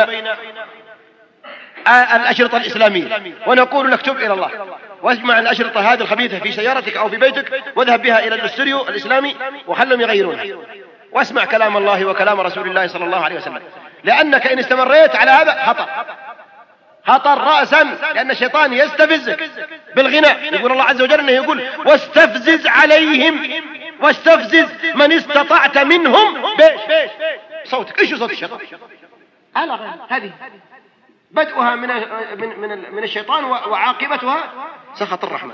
الأشرطة الإسلامية. ونقول لك تب إلى الله واجمع الأشرطة هذه الخبيثة في سيارتك أو في بيتك واذهب بها إلى الاستوديو الإسلامي وخلهم يغيرونها، واسمع كلام الله وكلام رسول الله صلى الله عليه وسلم، لأنك إن استمريت على هذا خطر رأسا، لأن الشيطان يستفزك بالغناء. يقول الله عز وجل إنه يقول واستفزز عليهم واستفزز من استطعت منهم صوتك. إيش صوت الشيطان؟ هذه بدءها من الشيطان وعاقبتها سخط الرحمن.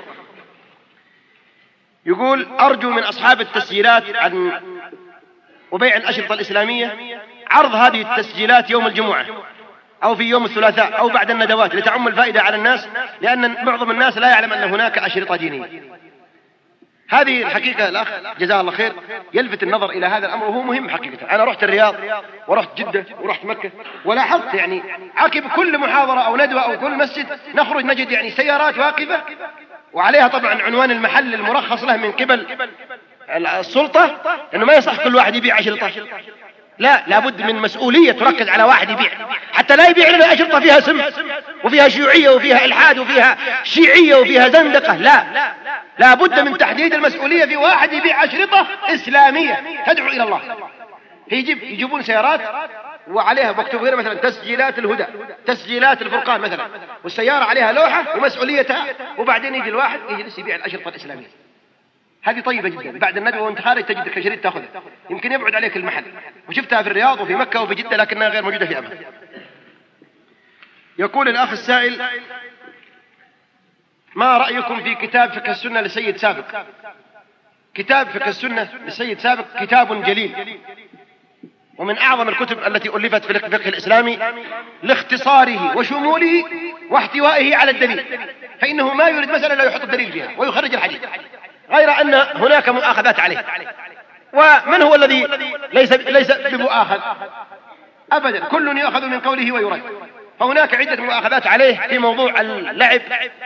يقول أرجو من أصحاب التسجيلات عن وبيع الأشرطة الإسلامية عرض هذه التسجيلات يوم الجمعة أو في يوم الثلاثاء أو بعد الندوات لتعم الفائدة على الناس، لأن معظم الناس لا يعلم أن هناك أشرطة دينية. هذه الحقيقة الأخ جزاه الله خير يلفت النظر إلى هذا الأمر وهو مهم حقيقة. أنا رحت الرياض ورحت جدة ورحت مكة ولاحظت يعني عقب كل محاضرة أو ندوة أو كل مسجد نخرج نجد يعني سيارات واقفة وعليها طبعا عنوان المحل المرخص له من قبل السلطة أنه ما يصح كل واحد يبيع أشرطة. لا، لابد من مسؤولية تركز على واحد يبيع، حتى لا يبيع لنا أشرطة فيها سم وفيها شيوعية وفيها إلحاد وفيها شيعية وفيها زندقة. لا، لابد من تحديد المسؤولية في واحد يبيع أشرطة إسلامية تدعو إلى الله. يجيبون سيارات وعليها مكتوب هنا مثلا تسجيلات الهدى، تسجيلات الفرقان مثلا، والسيارة عليها لوحة ومسؤوليتها، وبعدين يجي الواحد يجلس يبيع الأشرطة الإسلامية. هذه طيبة جدا. بعد الندوة وانت خارج تجد كشريط تأخذه، يمكن يبعد عليك المحل، وشفتها في الرياض وفي مكة وفي جدة لكنها غير موجودة في أبها. يقول الأخ السائل ما رأيكم في كتاب فقه السنة لسيد سابق؟ كتاب فقه السنة لسيد سابق كتاب جليل ومن أعظم الكتب التي ألفت في الفقه الإسلامي لاختصاره وشموله واحتوائه علي الدليل، فإنه ما يريد مسألة لا يحط الدليل فيها ويخرج الحديث، غير أن هناك مؤاخذات عليه. ومن هو الذي ليس بمؤاخذ أبدا؟ كل يأخذ من قوله ويرد. فهناك عدة مؤاخذات عليه في موضوع اللعب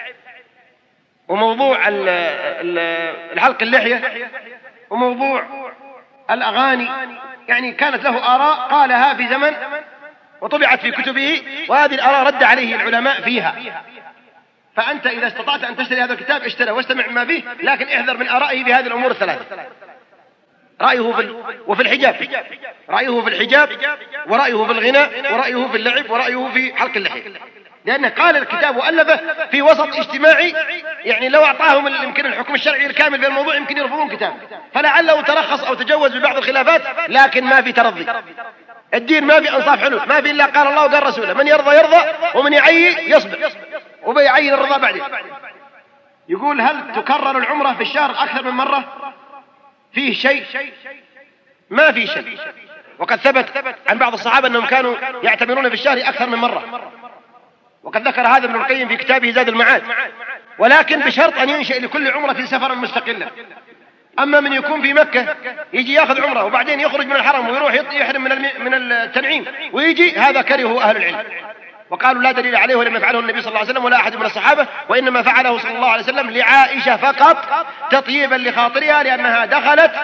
وموضوع الحلق اللحية وموضوع الأغاني، يعني كانت له آراء قالها في زمن وطبعت في كتبه، وهذه الآراء رد عليه العلماء فيها. فأنت إذا استطعت أن تشتري هذا الكتاب اشترى واستمع ما فيه، لكن احذر من آرائه في هذه الأمور الثلاثة. رأيه وفي الحجاب، رأيه في الحجاب، ورأيه في الغناء، ورأيه في اللعب، ورأيه في حلق اللحية، لأنه قال الكتاب وألفه في وسط اجتماعي، يعني لو أعطاهم يمكن الحكم الشرعي الكامل في الموضوع يمكن يرفضون كتابه، فلعله ترخص أو تجوز ببعض الخلافات، لكن ما في ترضي. الدين ما في أنصاف حلول، ما في إلا قال الله وقال رسوله، من يرضى يرضى ومن يعي يصبر وبيعين الرضا بعدين. يقول هل تكرر العمرة في الشهر أكثر من مرة؟ فيه شيء؟ ما في شيء. وقد ثبت عن بعض الصحابة أنهم كانوا يعتمرون في الشهر أكثر من مرة، وقد ذكر هذا ابن القيم في كتابه زاد المعاد، ولكن بشرط أن ينشئ لكل عمرة سفرا مستقلا. أما من يكون في مكة يجي يأخذ عمرة وبعدين يخرج من الحرم ويروح يحرم من التنعيم ويجي، هذا كرهه أهل العلم وقالوا لا دليل عليه ولم يفعله النبي صلى الله عليه وسلم ولا أحد من الصحابة، وإنما فعله صلى الله عليه وسلم لعائشة فقط تطييبا لخاطرها، لأنها دخلت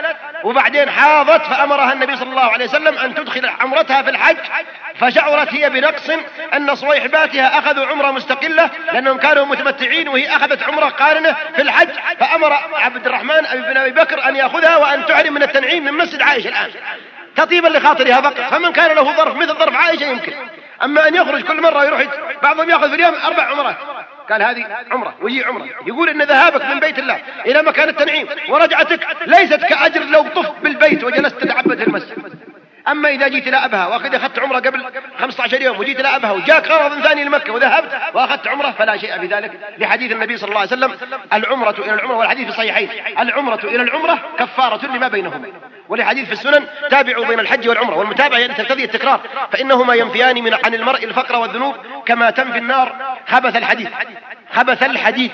وبعدين حاضت فأمرها النبي صلى الله عليه وسلم أن تدخل عمرتها في الحج، فشعرت هي بنقص أن صويحباتها أخذوا عمرة مستقلة لأنهم كانوا متمتعين وهي أخذت عمرة قارنة في الحج، فأمر عبد الرحمن بن أبي بكر أن يأخذها وأن تحرم من التنعيم من مسجد عائشة الآن تطيبا لخاطرها فقط. فمن كان له ظرف مثل ظرف عائشة يمكن، أما أن يخرج كل مرة يروح، بعضهم يأخذ في اليوم 4 عمرات، قال هذه عمرة ويجي عمرة. يقول إن ذهابك من بيت الله إلى مكان التنعيم ورجعتك ليست كأجر لو طفت بالبيت وجلست تتعبد في المسجد. أما إذا جيت إلى أبها وأخذ أخذت عمرة قبل 15 يوم وجيت إلى أبها وجاك غرض ثاني لمكة وذهبت وأخذت عمرة فلا شيء في ذلك، لحديث النبي صلى الله عليه وسلم العمرة إلى العمرة، والحديث في الصحيحين العمرة إلى العمرة كفارة لما بينهما، ولحديث في السنن تابعوا بين الحج والعمرة، والمتابعة تقتضي التكرار فإنهما ينفيان عن المرء الفقر والذنوب كما تنفي النار خبث الحديث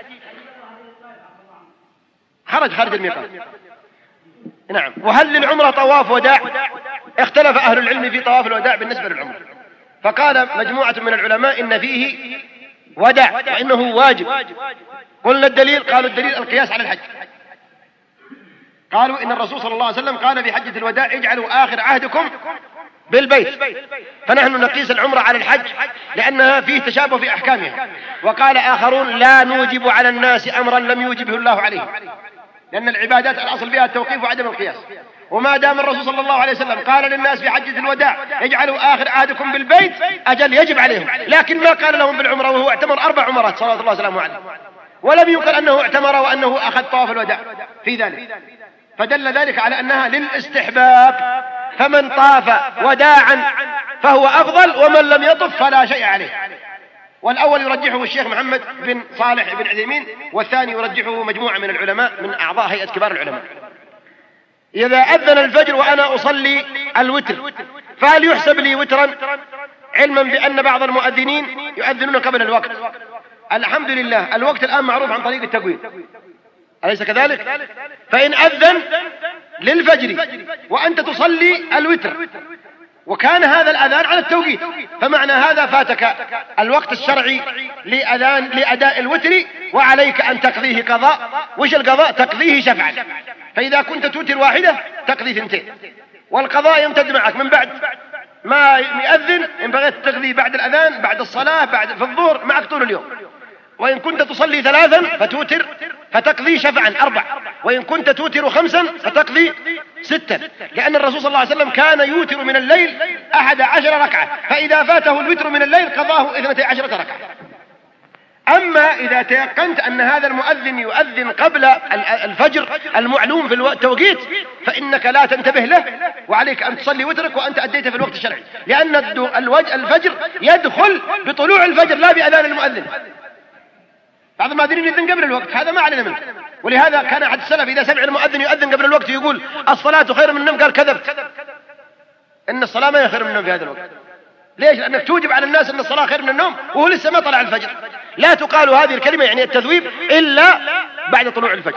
خرج الميقات. نعم. وهل للعمرة طواف وداع؟ اختلف أهل العلم في طواف الوداع بالنسبة للعمرة، فقال مجموعة من العلماء إن فيه وداع وإنه واجب. قلنا الدليل، قالوا الدليل القياس على الحج، قالوا إن الرسول صلى الله عليه وسلم قال في حجة الوداع اجعلوا آخر عهدكم بالبيت، فنحن نقيس العمرة على الحج لأنها فيه تشابه في أحكامها. وقال آخرون لا نوجب على الناس أمرا لم يوجبه الله عليه، لأن العبادات الأصل فيها التوقيف وعدم القياس، وما دام الرسول صلى الله عليه وسلم قال للناس في حجة الوداع اجعلوا آخر عهدكم بالبيت أجل يجب عليهم، لكن ما قال لهم بالعمرة، وهو اعتمر 4 عمرات صلى الله عليه وسلم، ولم يقل أنه اعتمر وأنه أخذ طواف الوداع في ذلك، فدل ذلك على أنها للاستحباب، فمن طاف وداعا فهو أفضل ومن لم يطف فلا شيء عليه. والأول يرجحه الشيخ محمد بن صالح بن عثيمين، والثاني يرجحه مجموعة من العلماء من أعضاء هيئة كبار العلماء. إذا أذن الفجر وأنا أصلي الوتر فهل يحسب لي وترا، علما بأن بعض المؤذنين يؤذنون قبل الوقت؟ الحمد لله الوقت الآن معروف عن طريق التقويم، أليس كذلك؟ فإن أذن للفجر وأنت تصلي الوتر وكان هذا الأذان على التوقيت، فمعنى هذا فاتك الوقت الشرعي لأداء الوتر، وعليك أن تقضيه قضاء. وش القضاء؟ تقضيه شفعا، فإذا كنت توتر واحدة تقضي 2، والقضاء يمتد معك من بعد ما يؤذن، إن بغيت تقضي بعد الأذان بعد الصلاة في الظهر معك طول اليوم. وإن كنت تصلي 3 فتوتر فتقضي شفعا 4، وإن كنت توتر 5 فتقضي 6، لأن الرسول صلى الله عليه وسلم كان يوتر من الليل 11 ركعة، فإذا فاته الوتر من الليل قضاه 12 ركعة. أما إذا تيقنت أن هذا المؤذن يؤذن قبل الفجر المعلوم في التوقيت فإنك لا تنتبه له، وعليك أن تصلي وترك وأنت أديت في الوقت الشرعي، لأن الفجر يدخل بطلوع الفجر لا بأذان المؤذن. بعض المؤذنين يؤذن قبل الوقت، هذا ما علينا منه. ولهذا كان أحد السلف إذا سمع المؤذن يؤذن قبل الوقت يقول الصلاة خير من النوم، قال كذبت، إن الصلاة ما هي خير من النوم في هذا الوقت. ليش؟ لأنك توجب على الناس أن الصلاة خير من النوم وهو لسه ما طلع الفجر. لا تقال هذه الكلمة يعني التذويب إلا بعد طلوع الفجر.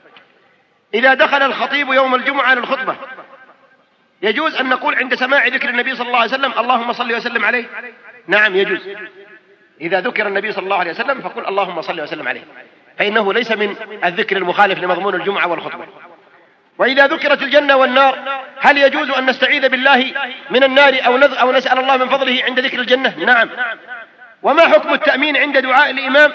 إذا دخل الخطيب يوم الجمعة للخطبة يجوز أن نقول عند سماع ذكر النبي صلى الله عليه وسلم اللهم صل وسلم عليه؟ نعم يجوز. إذا ذكر النبي صلى الله عليه وسلم فقل اللهم صل وسلم عليه، فإنه ليس من الذكر المخالف لمضمون الجمعة والخطبة. وإذا ذكرت الجنة والنار هل يجوز أن نستعيذ بالله من النار أو نسأل الله من فضله عند ذكر الجنة؟ نعم. وما حكم التأمين عند دعاء الإمام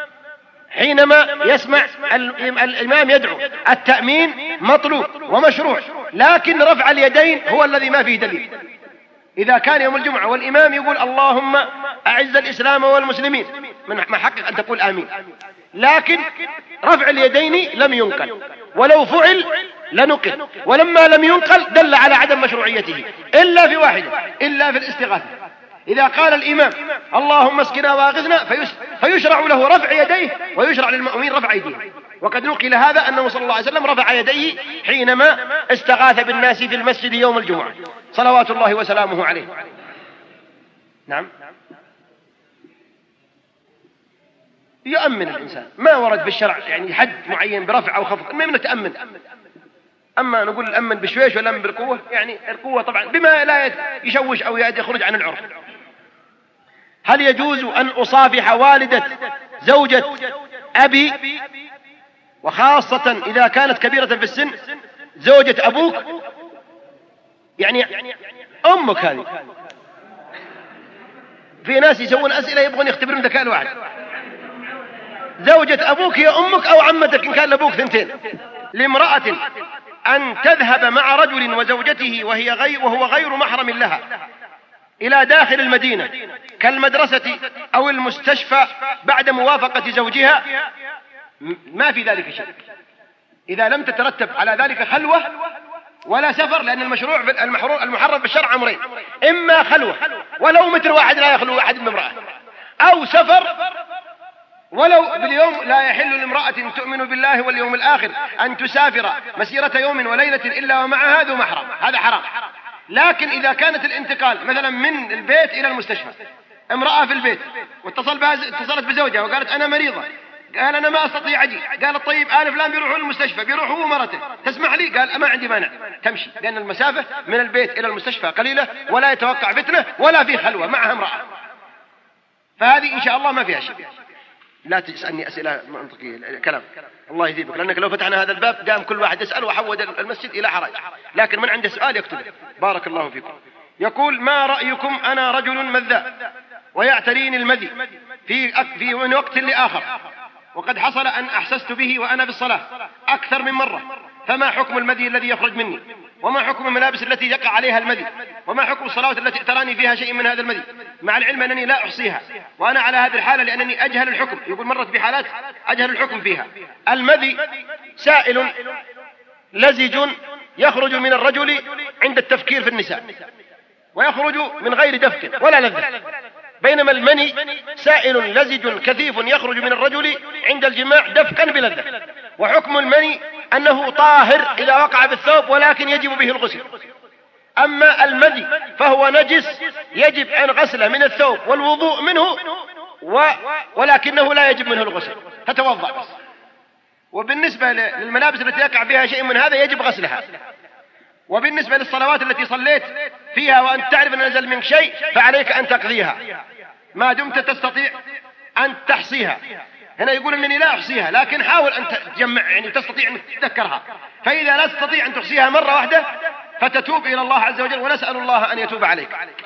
حينما يسمع الإمام يدعو؟ التأمين مطلوب ومشروع، لكن رفع اليدين هو الذي ما فيه دليل. إذا كان يوم الجمعة والإمام يقول اللهم أعز الإسلام والمسلمين من حقك أن تقول آمين، لكن رفع اليدين لم ينقل، ولو فعل لنقل، ولما لم ينقل دل على عدم مشروعيته إلا في واحدة، إلا في الاستغاثة. إذا قال الإمام اللهم اسقنا واغثنا فيشرع له رفع يديه ويشرع للمؤمنين رفع يديه. وقد نقل هذا أنه صلى الله عليه وسلم رفع يديه حينما استغاث بالناس في المسجد يوم الجمعة صلوات الله وسلامه عليه. نعم. يؤمن الإنسان، ما ورد بالشرع يعني حد معين برفع أو خفض، ما نتأمن. أما نقول الأمن بشويش ولا أمن بالقوة، يعني القوة طبعا بما لا يشوش أو يخرج عن العرف. هل يجوز أن أصافح والدة زوجة أبي، وخاصة إذا كانت كبيرة في السن زوجة أبوك يعني أمك هذه. في ناس يسوون أسئلة يبغون يختبرون ذكاء الواحد. زوجة أبوك هي أمك أو عمتك إن كان لأبوك ثنتين. لامرأة أن تذهب مع رجل وزوجته وهو غير محرم لها إلى داخل المدينة كالمدرسة أو المستشفى بعد موافقة زوجها، ما في ذلك شيء إذا لم تترتب على ذلك خلوة ولا سفر، لأن المحرم بالشرع أمرين: إما خلوة ولو متر واحد لا يخلو أحد من امرأة، أو سفر ولو باليوم. لا يحل لامرأة تؤمن بالله واليوم الآخر أن تسافر مسيرة يوم وليلة إلا ومعها ذو محرم، هذا حرام. لكن إذا كانت الانتقال مثلا من البيت إلى المستشفى، امرأة في البيت اتصلت بزوجها وقالت أنا مريضة، قال أنا ما أستطيع أجي، قالت طيب آل فلان بيروحوا المستشفى، بيروحوا هو ومرته، تسمح لي؟ قال ما عندي مانع، تمشي، لأن المسافة من البيت إلى المستشفى قليلة ولا يتوقع فتنة ولا في خلوة معها امرأة، فهذه إن شاء الله ما فيها شيء. لا تسألني أسئلة منطقية كلام، الله يثيبك، لأنك لو فتحنا هذا الباب قام كل واحد يسأل وحود المسجد إلى حرج، لكن من عنده سؤال يكتب. بارك الله فيكم. يقول: ما رأيكم؟ أنا رجل مذاء ويعتريني المذي في من وقت لآخر، وقد حصل أن أحسست به وأنا في الصلاة أكثر من مرة، فما حكم المذي الذي يخرج مني؟ وما حكم الملابس التي يقع عليها المذي؟ وما حكم الصلاة التي تراني فيها شيء من هذا المذي؟ مع العلم أنني لا أحصيها وأنا على هذه الحالة لأنني أجهل الحكم. يقول: مرت بحالات أجهل الحكم فيها. المذي سائل لزج يخرج من الرجل عند التفكير في النساء، ويخرج من غير دفك ولا لذة، بينما المني سائل لزج كثيف يخرج من الرجل عند الجماع دفكا بلذة. وحكم المني أنه طاهر إذا وقع بالثوب ولكن يجب به الغسل. أما المذي فهو نجس يجب أن غسله من الثوب والوضوء منه ولكنه لا يجب منه الغسل، تتوضأ بس. وبالنسبة للملابس التي يقع فيها شيء من هذا يجب غسلها. وبالنسبة للصلوات التي صليت فيها وأنت تعرف أن نزل منك شيء فعليك أن تقضيها ما دمت تستطيع أن تحصيها. هنا يقول أنني لا أحصيها، لكن حاول أن تجمع، يعني تستطيع أن تتذكرها. فإذا لا تستطيع أن تحصيها مرة واحدة فتتوب إلى الله عز وجل، ونسأل الله أن يتوب عليك.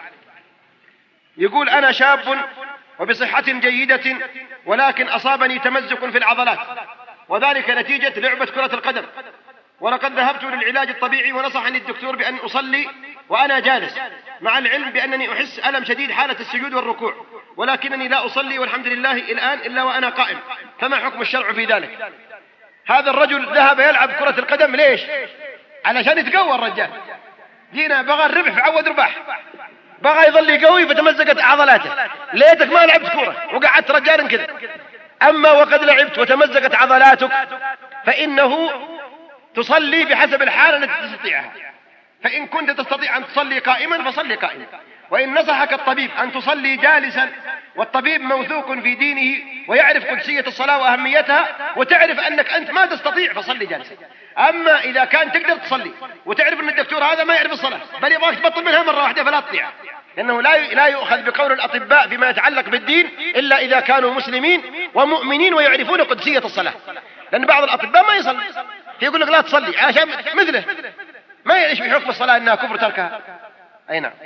يقول: أنا شاب وبصحة جيدة، ولكن أصابني تمزق في العضلات، وذلك نتيجة لعبة كرة القدم، ولقد ذهبت للعلاج الطبيعي ونصحني الدكتور بأن أصلي وأنا جالس، مع العلم بأنني أحس ألم شديد حالة السجود والركوع، ولكنني لا أصلي والحمد لله الآن إلا وأنا قائم، فما حكم الشرع في ذلك؟ هذا الرجل ذهب يلعب كرة القدم ليش؟ علشان يتقوى الرجال. جينا بغى الربح فعود رباح، بغى يظل قوي فتمزقت عضلاته. ليتك ما لعبت كرة وقعدت رجال كذا. أما وقد لعبت وتمزقت عضلاتك فإنه تصلي بحسب الحالة التي تستطيعها. فإن كنت تستطيع أن تصلي قائما فصلي قائما، وإن نصحك الطبيب أن تصلي جالسا، والطبيب موثوق في دينه ويعرف قدسية الصلاة وأهميتها وتعرف أنك أنت ما تستطيع فصلي جالسا. أما إذا كان تقدر تصلي وتعرف أن الدكتور هذا ما يعرف الصلاة بل يبغاك تبطل منها مرة واحدة فلا تطيع، لأنه لا يؤخذ بقول الأطباء فيما يتعلق بالدين إلا إذا كانوا مسلمين ومؤمنين ويعرفون قدسية الصلاة. لأن بعض الأطباء ما يصلي يقول لك لا تصلي عشان مثله ما يعيش بحكم الصلاة أنها كفر تركها. أي نعم.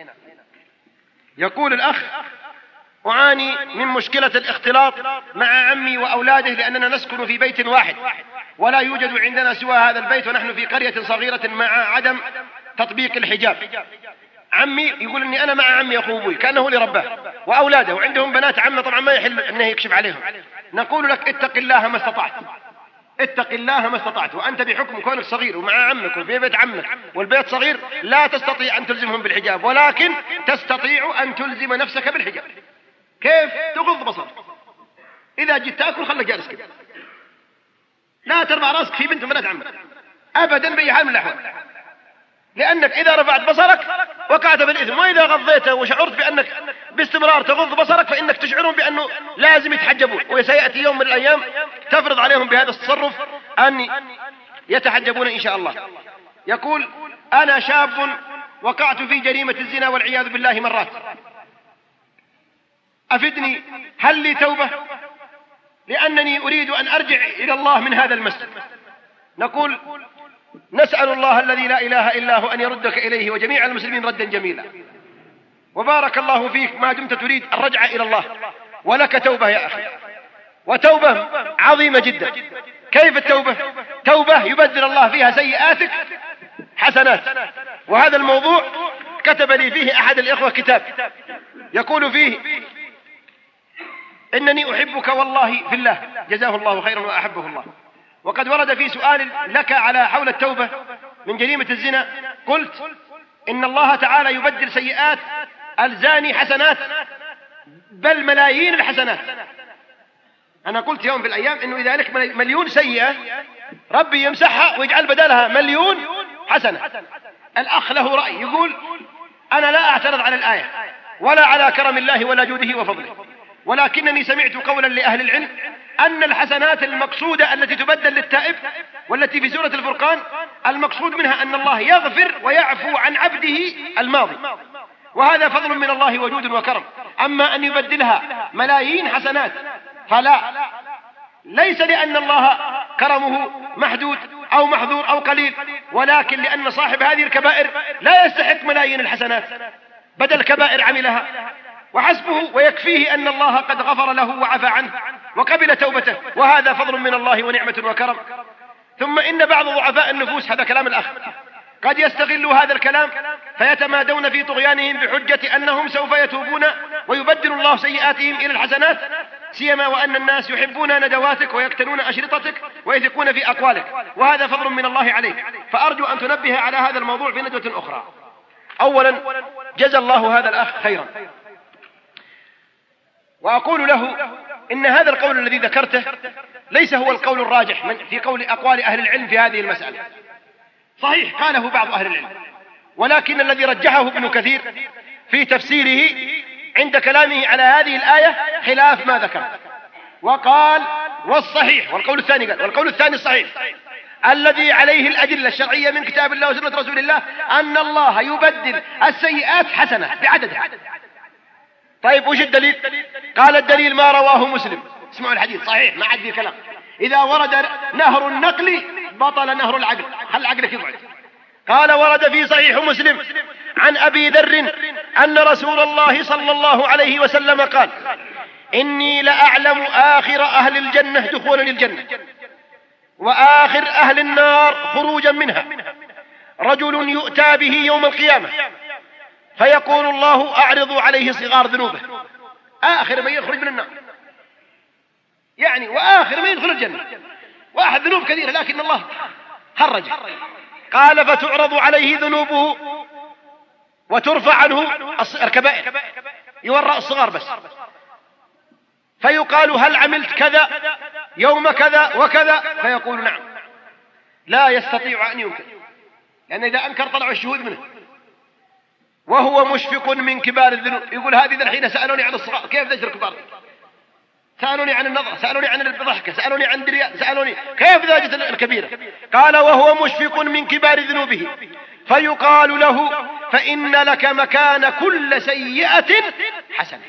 يقول الأخ: أعاني من مشكلة الاختلاط مع عمي وأولاده لأننا نسكن في بيت واحد ولا يوجد عندنا سوى هذا البيت ونحن في قرية صغيرة مع عدم تطبيق الحجاب. عمي يقول أني أنا مع عمي أخو أبوي كأنه لرباه وأولاده وعندهم بنات عمه طبعا ما يحل أنه يكشف عليهم. نقول لك اتق الله ما استطعت، اتق الله ما استطعت، وأنت بحكم كونك صغير ومع عمك وفي بيت عمك والبيت صغير لا تستطيع أن تلزمهم بالحجاب، ولكن تستطيع أن تلزم نفسك بالحجاب. كيف؟ تغض بصرك. إذا جيت تأكل خلك جالس كده، لا ترفع راسك في بنت بنات عمك أبدا بأي حال من الأحوال، لأنك إذا رفعت بصرك وقعت بالإثم، وإذا غضيته وشعرت بأنك باستمرار تغض بصرك فإنك تشعرون بأنه لازم يتحجبون، وسيأتي يوم من الأيام تفرض عليهم بهذا التصرف أن يتحجبون إن شاء الله. يقول: أنا شاب وقعت في جريمة الزنا والعياذ بالله مرات، أفدني، هل لي توبة؟ لأنني أريد أن أرجع إلى الله من هذا المسجد. نقول: نسأل الله الذي لا إله إلا هو أن يردك إليه وجميع المسلمين ردا جميلا. وبارك الله فيك ما دمت تريد الرجعة إلى الله، ولك توبة يا أخي، وتوبة عظيمة جدا. كيف التوبة؟ توبة يبدل الله فيها سيئاتك حسنات. وهذا الموضوع كتب لي فيه أحد الإخوة كتاب يقول فيه: إنني أحبك والله في الله، جزاه الله خيرا وأحبه الله. وقد ورد في سؤال لك على حول التوبة من جريمة الزنا، قلت إن الله تعالى يبدل سيئات الزاني حسنات، بل ملايين الحسنات. أنا قلت يوم في الأيام إنه إذا لك مليون سيئة ربي يمسحها ويجعل بدلها مليون حسنة. الأخ له رأي يقول: أنا لا أعترض على الآية ولا على كرم الله ولا جوده وفضله، ولكنني سمعت قولا لأهل العلم أن الحسنات المقصودة التي تبدل للتائب والتي في سورة الفرقان المقصود منها أن الله يغفر ويعفو عن عبده الماضي، وهذا فضل من الله وجود وكرم. أما أن يبدلها ملايين حسنات فلا، ليس لأن الله كرمه محدود أو محظور أو قليل، ولكن لأن صاحب هذه الكبائر لا يستحق ملايين الحسنات، بدل كبائر عملها، وحسبه ويكفيه أن الله قد غفر له وعفى عنه وقبل توبته، وهذا فضل من الله ونعمة وكرم. ثم إن بعض ضعفاء النفوس، هذا كلام الأخ، قد يستغلوا هذا الكلام فيتمادون في طغيانهم بحجة أنهم سوف يتوبون ويبدل الله سيئاتهم إلى الحسنات، سيما وأن الناس يحبون ندواتك ويقتنون أشرطتك ويثقون في أقوالك، وهذا فضل من الله عليك. فأرجو أن تنبه على هذا الموضوع في ندوة أخرى. أولا، جزى الله هذا الأخ خيرا، وأقول له إن هذا القول الذي ذكرته ليس هو القول الراجح في أقوال أهل العلم في هذه المسألة. صحيح قاله بعض أهل العلم، ولكن الذي رجحه ابن كثير في تفسيره عند كلامه على هذه الآية خلاف ما ذكر، وقال: والصحيح، والقول الثاني قال: والقول الثاني الصحيح الذي عليه الأدلة الشرعية من كتاب الله وسنة رسول الله أن الله يبدل السيئات حسنة بعددها. طيب وش الدليل؟ قال: الدليل ما رواه مسلم. اسمعوا الحديث صحيح ما عاد فيه كلام. إذا ورد نهر النقل بطل نهر العقل، خل عقلك يقعد. قال: ورد في صحيح مسلم عن أبي ذر أن رسول الله صلى الله عليه وسلم قال: إني لأعلم آخر أهل الجنة دخولا الجنة وآخر أهل النار خروجا منها، رجل يؤتى به يوم القيامة فيقول الله: أعرضوا عليه صغار ذنوبه، آخر من يخرج من النار، يعني وآخر من يدخل الجنة، واحد ذنوب كثيرة لكن الله هرجه. قال: فتعرض عليه ذنوبه وترفع عنه الكبائر، يورى الصغار بس، فيقال: هل عملت كذا يوم كذا وكذا؟ فيقول: نعم. لا يستطيع أن ينكر، لأن إذا أنكر طلعوا الشهود منه، وهو مشفق من كبار الذنوب. يقول: هذه الحين سألوني عن الصغار، كيف ذكر الكبار؟ سألوني عن النظر، سألوني عن الضحكة، سألوني عن الرياء، سألوني كيف ذاجت الكبيرة؟ قال: وهو مشفق من كبار ذنوبه فيقال له: فإن لك مكان كل سيئة حسنة.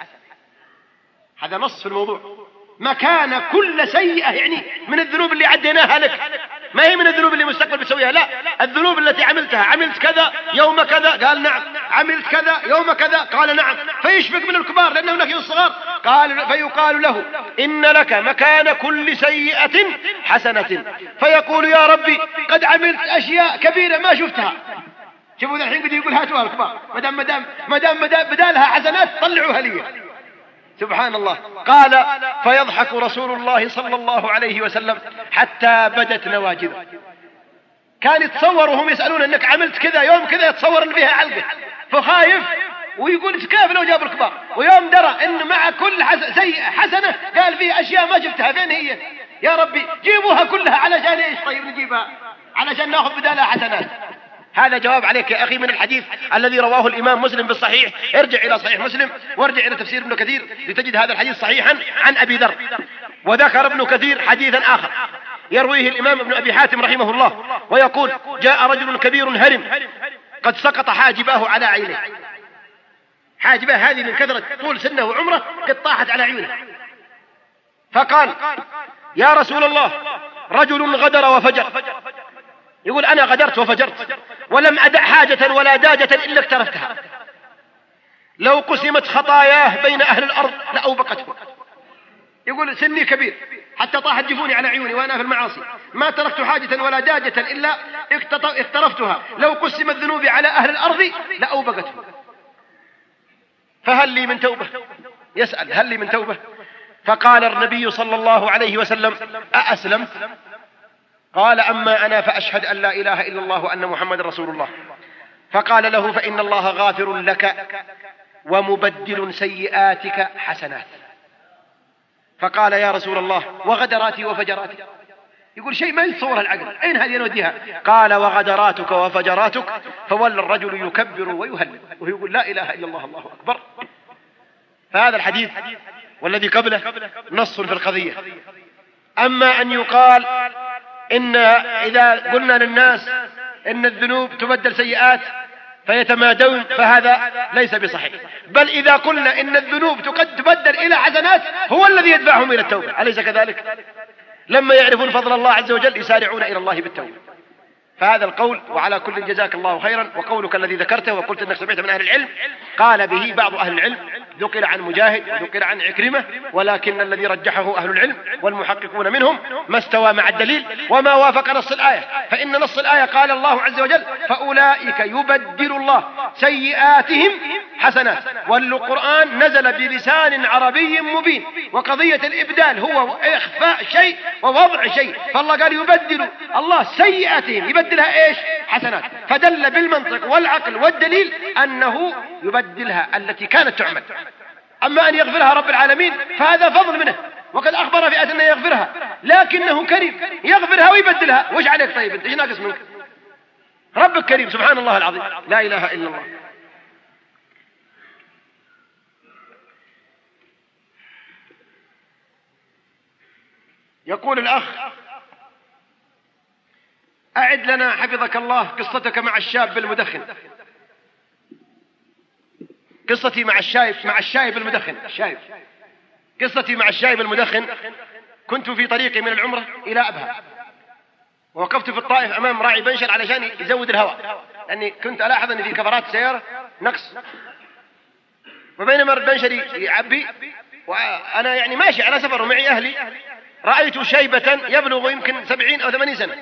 هذا نص في الموضوع، مكان كل سيئة، يعني من الذنوب اللي عديناها لك، ما هي من الذنوب اللي مستقبل بتسويها، لا، الذنوب التي عملتها. عملت كذا يوم كذا، قال: نعم. عملت كذا يوم كذا، قال: نعم. فيشفق من الكبار لأنه هناك الصغار. قال: فيقال له: إن لك مكان كل سيئة حسنة. فيقول: يا ربي قد عملت أشياء كبيرة ما شفتها. شوفوا الحين قد يقول: هاتوها الكبار، مدام بدالها حسنات طلعوها لي. سبحان الله. قال: فيضحك رسول الله صلى الله عليه وسلم حتى بدت نواجذه. كان يتصور وهم يسألون انك عملت كذا يوم كذا، يتصور ان فيها علقة، فخايف ويقول: كيف لو جاب الكبار؟ ويوم درى ان مع كل سيئة حسنة قال فيها اشياء ما شفتها، فين هي؟ يا ربي جيبوها كلها علشان ايش؟ طيب نجيبها علشان ناخذ بدالها حسنات. هذا جواب عليك يا أخي من الحديث الذي رواه الإمام مسلم بالصحيح. ارجع إلى صحيح مسلم وارجع إلى تفسير ابن كثير لتجد هذا الحديث صحيحا عن أبي ذر. وذكر ابن كثير حديثا آخر يرويه الإمام ابن أبي حاتم رحمه الله ويقول: جاء رجل كبير هرم قد سقط حاجباه على عينه. حاجباه هذه من كثرة طول سنه وعمره قد طاحت على عينه، فقال: يا رسول الله، رجل غدر وفجر يقول أنا غدرت وفجرت ولم أدع حاجة ولا داجة إلا اقترفتها، لو قسمت خطاياه بين أهل الأرض لأوبقته. يقول سني كبير حتى طاحت جفوني على عيوني وأنا في المعاصي، ما تركت حاجة ولا داجة إلا اقترفتها، لو قسمت ذنوبي على أهل الأرض لأوبقته. فهل لي من توبة؟ يسأل هل لي من توبة؟ فقال النبي صلى الله عليه وسلم أأسلمت؟ قال أما أنا فأشهد أن لا إله إلا الله وأن محمد رسول الله. فقال له فإن الله غافر لك ومبدل سيئاتك حسنات. فقال يا رسول الله وغدراتي وفجراتي؟ يقول شيء ما يتصور العقل، أين هذه نوديها؟ قال وغدراتك وفجراتك. فولى الرجل يكبر ويهلل وهو يقول لا إله إلا الله الله أكبر. فهذا الحديث والذي قبله نص في القضية. أما أن يقال إن إذا قلنا للناس إن الذنوب تبدل سيئات فيتمادون فهذا ليس بصحيح، بل إذا قلنا إن الذنوب تبدل إلى حسنات هو الذي يدفعهم إلى التوبة، أليس كذلك؟ لما يعرفون فضل الله عز وجل يسارعون إلى الله بالتوبة. فهذا القول وعلى كل جزاك الله خيرا. وقولك الذي ذكرته وقلت أنك سمعت من أهل العلم قال به بعض أهل العلم، ذكر عن مجاهد وذكر عن عكرمة، ولكن الذي رجحه أهل العلم والمحققون منهم ما استوى مع الدليل وما وافق نص الآية. فإن نص الآية قال الله عز وجل فأولئك يبدل الله سيئاتهم حسنات، والقرآن نزل بلسان عربي مبين، وقضية الإبدال هو إخفاء شيء ووضع شيء، فالله قال يبدل الله سيئاتهم، يبدلها إيش؟ حسنات. فدل بالمنطق والعقل والدليل أنه يبدلها التي كانت تعمل. أما أن يغفرها رب العالمين فهذا فضل منه، وقد أخبر في آية أنه يغفرها، لكنه كريم يغفرها ويبدلها. وش عليك طيب أنت؟ إيش ناقص منك؟ ربك كريم سبحان الله العظيم، لا إله إلا الله. يقول الأخ أعد لنا حفظك الله قصتك مع الشاب المدخن. قصتي مع الشايب المدخن. قصتي مع الشايب المدخن، كنت في طريقي من العمرة إلى أبها، ووقفت في الطائف أمام راعي بنشر علشان يزود الهواء، لأني كنت ألاحظ أن في كفرات السيارة نقص، وبينما البنشر يعبي وأنا يعني ماشي على سفر ومعي أهلي، رأيت شيبة يبلغ يمكن 70 أو 80 سنة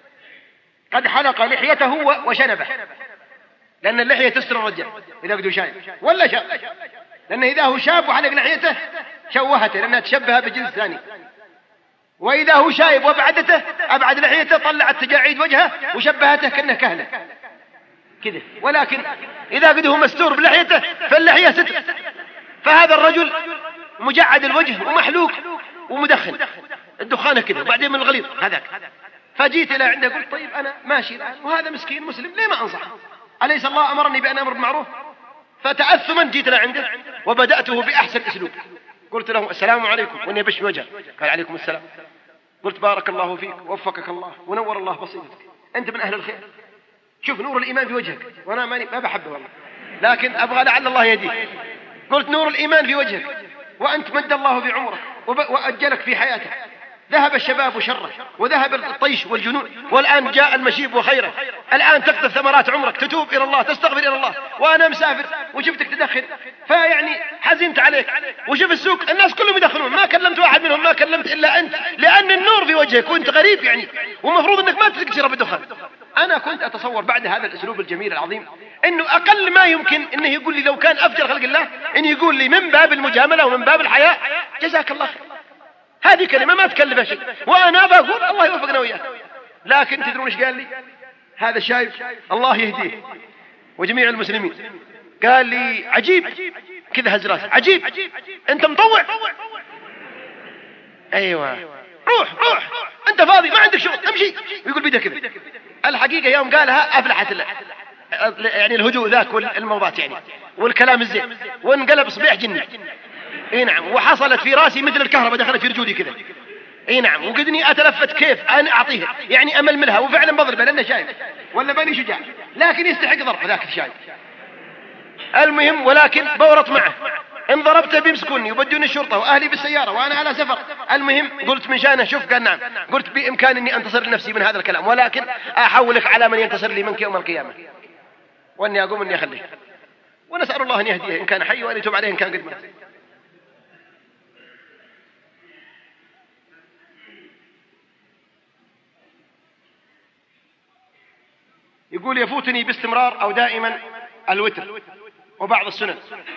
قد حلق لحيته وشنبه، لأن اللحية تستر الرجال إذا قدوا شايب ولا شاب، لأنه إذا هو شاب وحلق لحيته شوهته لأنها تشبه بجنس ثاني، وإذا هو شايب وابعدته أبعد لحيته طلعت تجاعيد وجهه وشبهته كأنه كهنة كذا، ولكن إذا قده مستور بلحيته فاللحية ستر. فهذا الرجل مجعد الوجه ومحلوق ومدخن الدخانة كذا وبعدين من الغليظ هذاك. فجيت إلى عنده قلت طيب أنا ماشي الآن وهذا مسكين مسلم ليه ما أنصحه؟ أليس الله أمرني بأن أمر بالمعروف؟ فتأثما جيت إلى عنده وبدأته بأحسن أسلوب، قلت له السلام عليكم وإني بش وجه. قال عليكم السلام. قلت بارك الله فيك ووفقك الله ونور الله بصيرتك، أنت من أهل الخير، شوف نور الإيمان في وجهك، وأنا ما بحبه والله لكن أبغى لعل الله يهديك. قلت نور الإيمان في وجهك وأنت مد الله بعمرك وأجلك في حياتك، ذهب الشباب شره وذهب الطيش والجنون، والآن جاء المشيب وخيره، الآن تقطف ثمرات عمرك، تتوب إلى الله تستغفر إلى الله، وأنا مسافر وشفتك تدخن فيعني حزنت عليك. وشوف السوق الناس كلهم يدخنون، ما كلمت واحد منهم، ما كلمت إلا أنت، لأن النور في وجهك وأنت غريب يعني، ومفروض أنك ما تشرب الدخان. أنا كنت أتصور بعد هذا الأسلوب الجميل العظيم إنه أقل ما يمكن إنه يقول لي لو كان أفجر خلق الله إنه يقول لي من باب المجاملة ومن باب الحياء جزاك الله خير، هذه كلمة ما تكلف شيء، وأنا بقول الله يوفقنا وياه. لكن تدرون إيش قال لي هذا الشايب الله يهديه وجميع المسلمين؟ قال لي عجيب كذا هز راسه، عجيب أنت مطوع؟ أيوة روح أنت فاضي ما عندك شغل امشي، ويقول بيده كذا. الحقيقة يوم قالها أفلحت يعني الهدوء ذاك والموضات يعني والكلام الزين، وانقلب صبيح جني. اي نعم، وحصلت في راسي مثل الكهرباء دخلت في رجولي كذا. اي نعم، وقدني اتلفت كيف انا اعطيه يعني اململها، وفعلا بضربه لانه شايف ولا بني شجاع، لكن يستحق ضرب ذاك الشايب. المهم ولكن بورط معه إن ضربته بيمسكوني يبدوني الشرطة وأهلي بالسيارة وأنا على سفر. المهم قلت من شانه شوف، قال نعم. قلت بإمكاني أني أنتصر لنفسي من هذا الكلام، ولكن أحولك على من ينتصر لي منك يوم القيامة، وأني أقوم أني أخليه، ونسأل الله أن يهديه إن كان حي وأن يتوب عليه إن كان قد مات. يقول يفوتني باستمرار أو دائما الوتر وبعض السنن،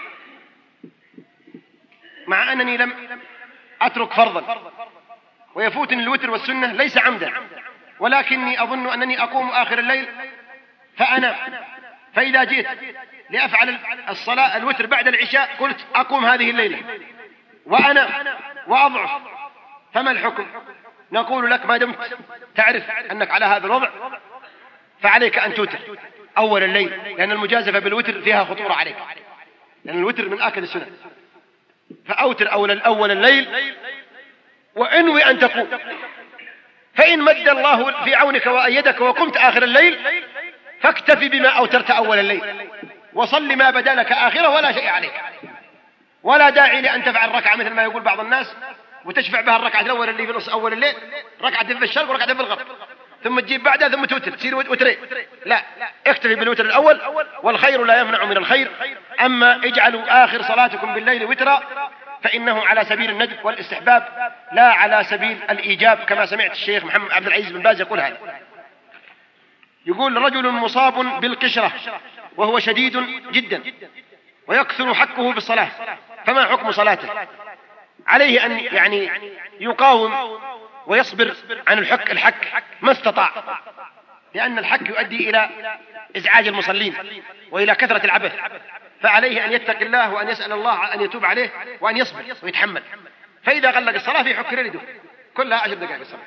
مع أنني لم أترك فرضا، ويفوتني الوتر والسنة ليس عمدا، ولكني أظن أنني أقوم آخر الليل فأنام، فإذا جئت لأفعل الصلاة الوتر بعد العشاء قلت أقوم هذه الليلة وأنام وأضعف، فما الحكم؟ نقول لك ما دمت تعرف أنك على هذا الوضع فعليك أن توتر أول الليل، لأن المجازفة بالوتر فيها خطورة عليك، لأن الوتر من آكد السنة. فأوتر أول الليل وانوي أن تقوم، فإن مد الله في عونك وأيدك وقمت آخر الليل فاكتفي بما أوترت أول الليل، وصل ما بدا لك آخره ولا شيء عليك، ولا داعي لأن تفعل ركعة مثل ما يقول بعض الناس وتشفع بها الركعة الأول اللي في نص أول الليل، ركعة في الشرق وركعة في الغرب، ثم تجيب بعدها ثم توتر تصير وترين. لا، اكتفي بالوتر الأول، والخير لا يمنع من الخير. أما اجعلوا آخر صلاتكم بالليل وترا فإنه على سبيل الندب والاستحباب لا على سبيل الإيجاب، كما سمعت الشيخ محمد عبد العزيز بن باز يقول هذا. يقول رجل مصاب بالقشرة وهو شديد جدا ويكثر حكه بالصلاة، فما حكم صلاته؟ عليه أن يعني يقاوم ويصبر عن الحك ما استطاع، لأن الحك يؤدي إلى إزعاج المصلين وإلى كثرة العبث، فعليه أن يتق الله وأن يسأل الله أن يتوب عليه وأن يصبر ويتحمل. فإذا غلق الصلاة في حك رده كلها 10 دقائق الصلاة.